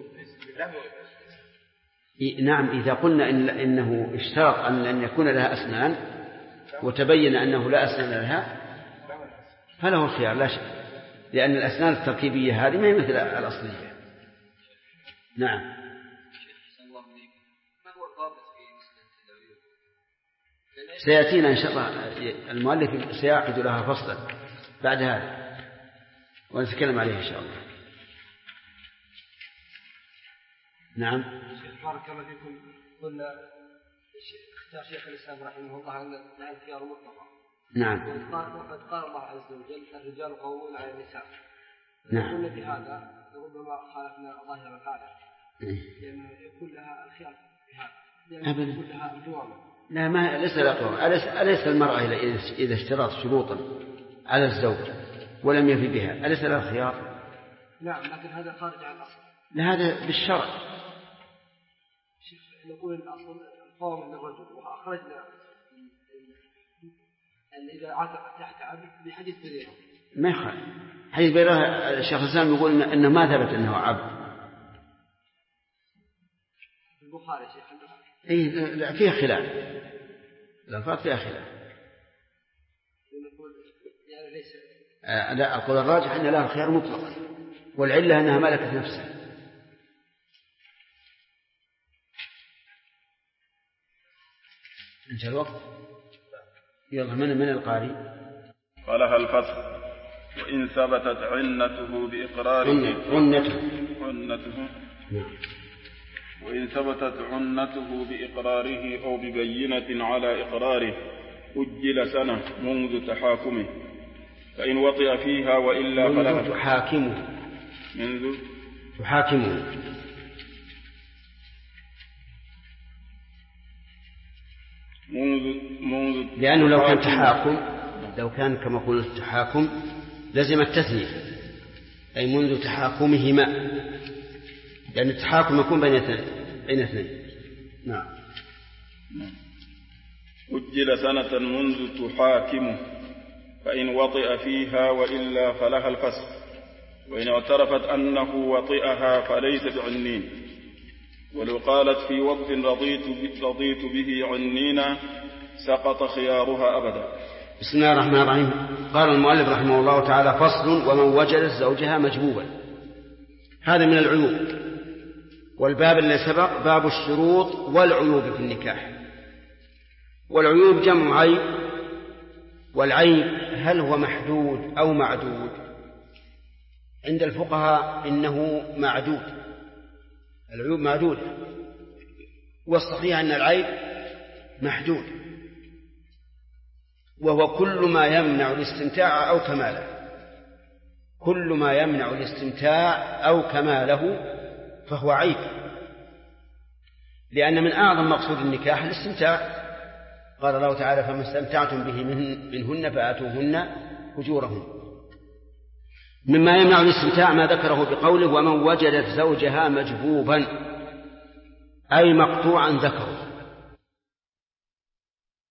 نعم، إذا قلنا إنه اشترط أن يكون لها أسنان وتبين أنه لا أسنان لها فله الخيار لا شك، لأن الأسنان التركيبية هذه ما هي مثل الأصلية. نعم. سيأتينا إن شاء الله المؤلف سيعقد لها فصلا بعد هذا ونتكلم عليه إن شاء الله. نعم. بارك الله فيكم. قلنا اختار شيخ الإسلام رحمه الله أن الخيار مطلقا. نعم. وقد قال الله عز وجل الرجال قوامون على النساء. نعم. قلنا بهذا ربما خالفنا ظاهر الآية، لأن يكون لها الخيار بهذا، لأن يكون لها القوامة. لا، ما ليس القوامة. أليس المرأة إذا اشترط شروطا على الزوج ولم يفي بها أليس لها الخيار؟ نعم، لكن هذا خارج عن الأصل. لا، هذا بالشرع. نقول الأصل القوامة للرجل، وأخرجنا أن إذا عتق تحت عبد بحديث بريرة. ما يخالف حديث بريرة، الشيخ الإسلام يقول إنه ما ثبت إنه عبد. البخاري شيخ لا، فيها خلاف، الألفاظ فيها خلاف. لا، أقول الراجح أن لها الخيار مطلقا، والعلة أنها ملكت نفسها. انتهى الوقت. يلا من القارئ؟ فلها الفسخ وإن ثبتت عنته بإقراره. عنته. وإن ثبتت عنته بإقراره أو ببينة على إقراره أجل سنة منذ تحاكمه، فإن وطئ فيها وإلا فلها منذ تحاكمه منذ لأنه لو كان كما قلت التحاكم لازم التثنية، أي منذ تحاكمهما، لأن التحاكم يكون بين اثنين. نعم. أجل سنة منذ تحاكمه، فإن وطئ فيها وإلا فلها الفسخ، وإن اعترفت أنه وطئها فليس بعنين، ولو قالت في وقت رضيت به عنينا سقط خيارها أبدا. بسم الله الرحمن الرحيم. قال المؤلف رحمه الله تعالى: فصل: ومن وجدت زوجها مجبوبا. هذا من العيوب، والباب الذي سبق باب الشروط والعيوب في النكاح. والعيوب جمع عيب، والعيب هل هو محدود أو معدود؟ عند الفقهاء إنه معدود، العيوب معدودة، والصحيح أن العيب محدود، وهو كل ما يمنع الاستمتاع أو كماله. كل ما يمنع الاستمتاع أو كماله فهو عيب، لأن من أعظم مقصود النكاح الاستمتاع. قال الله تعالى: فما استمتعتم به منهن فآتوهن أجورهن. مما يمنع الاستمتاع ما ذكره بقوله: ومن وجدت زوجها مجبوبا، أي مقطوعا ذكره.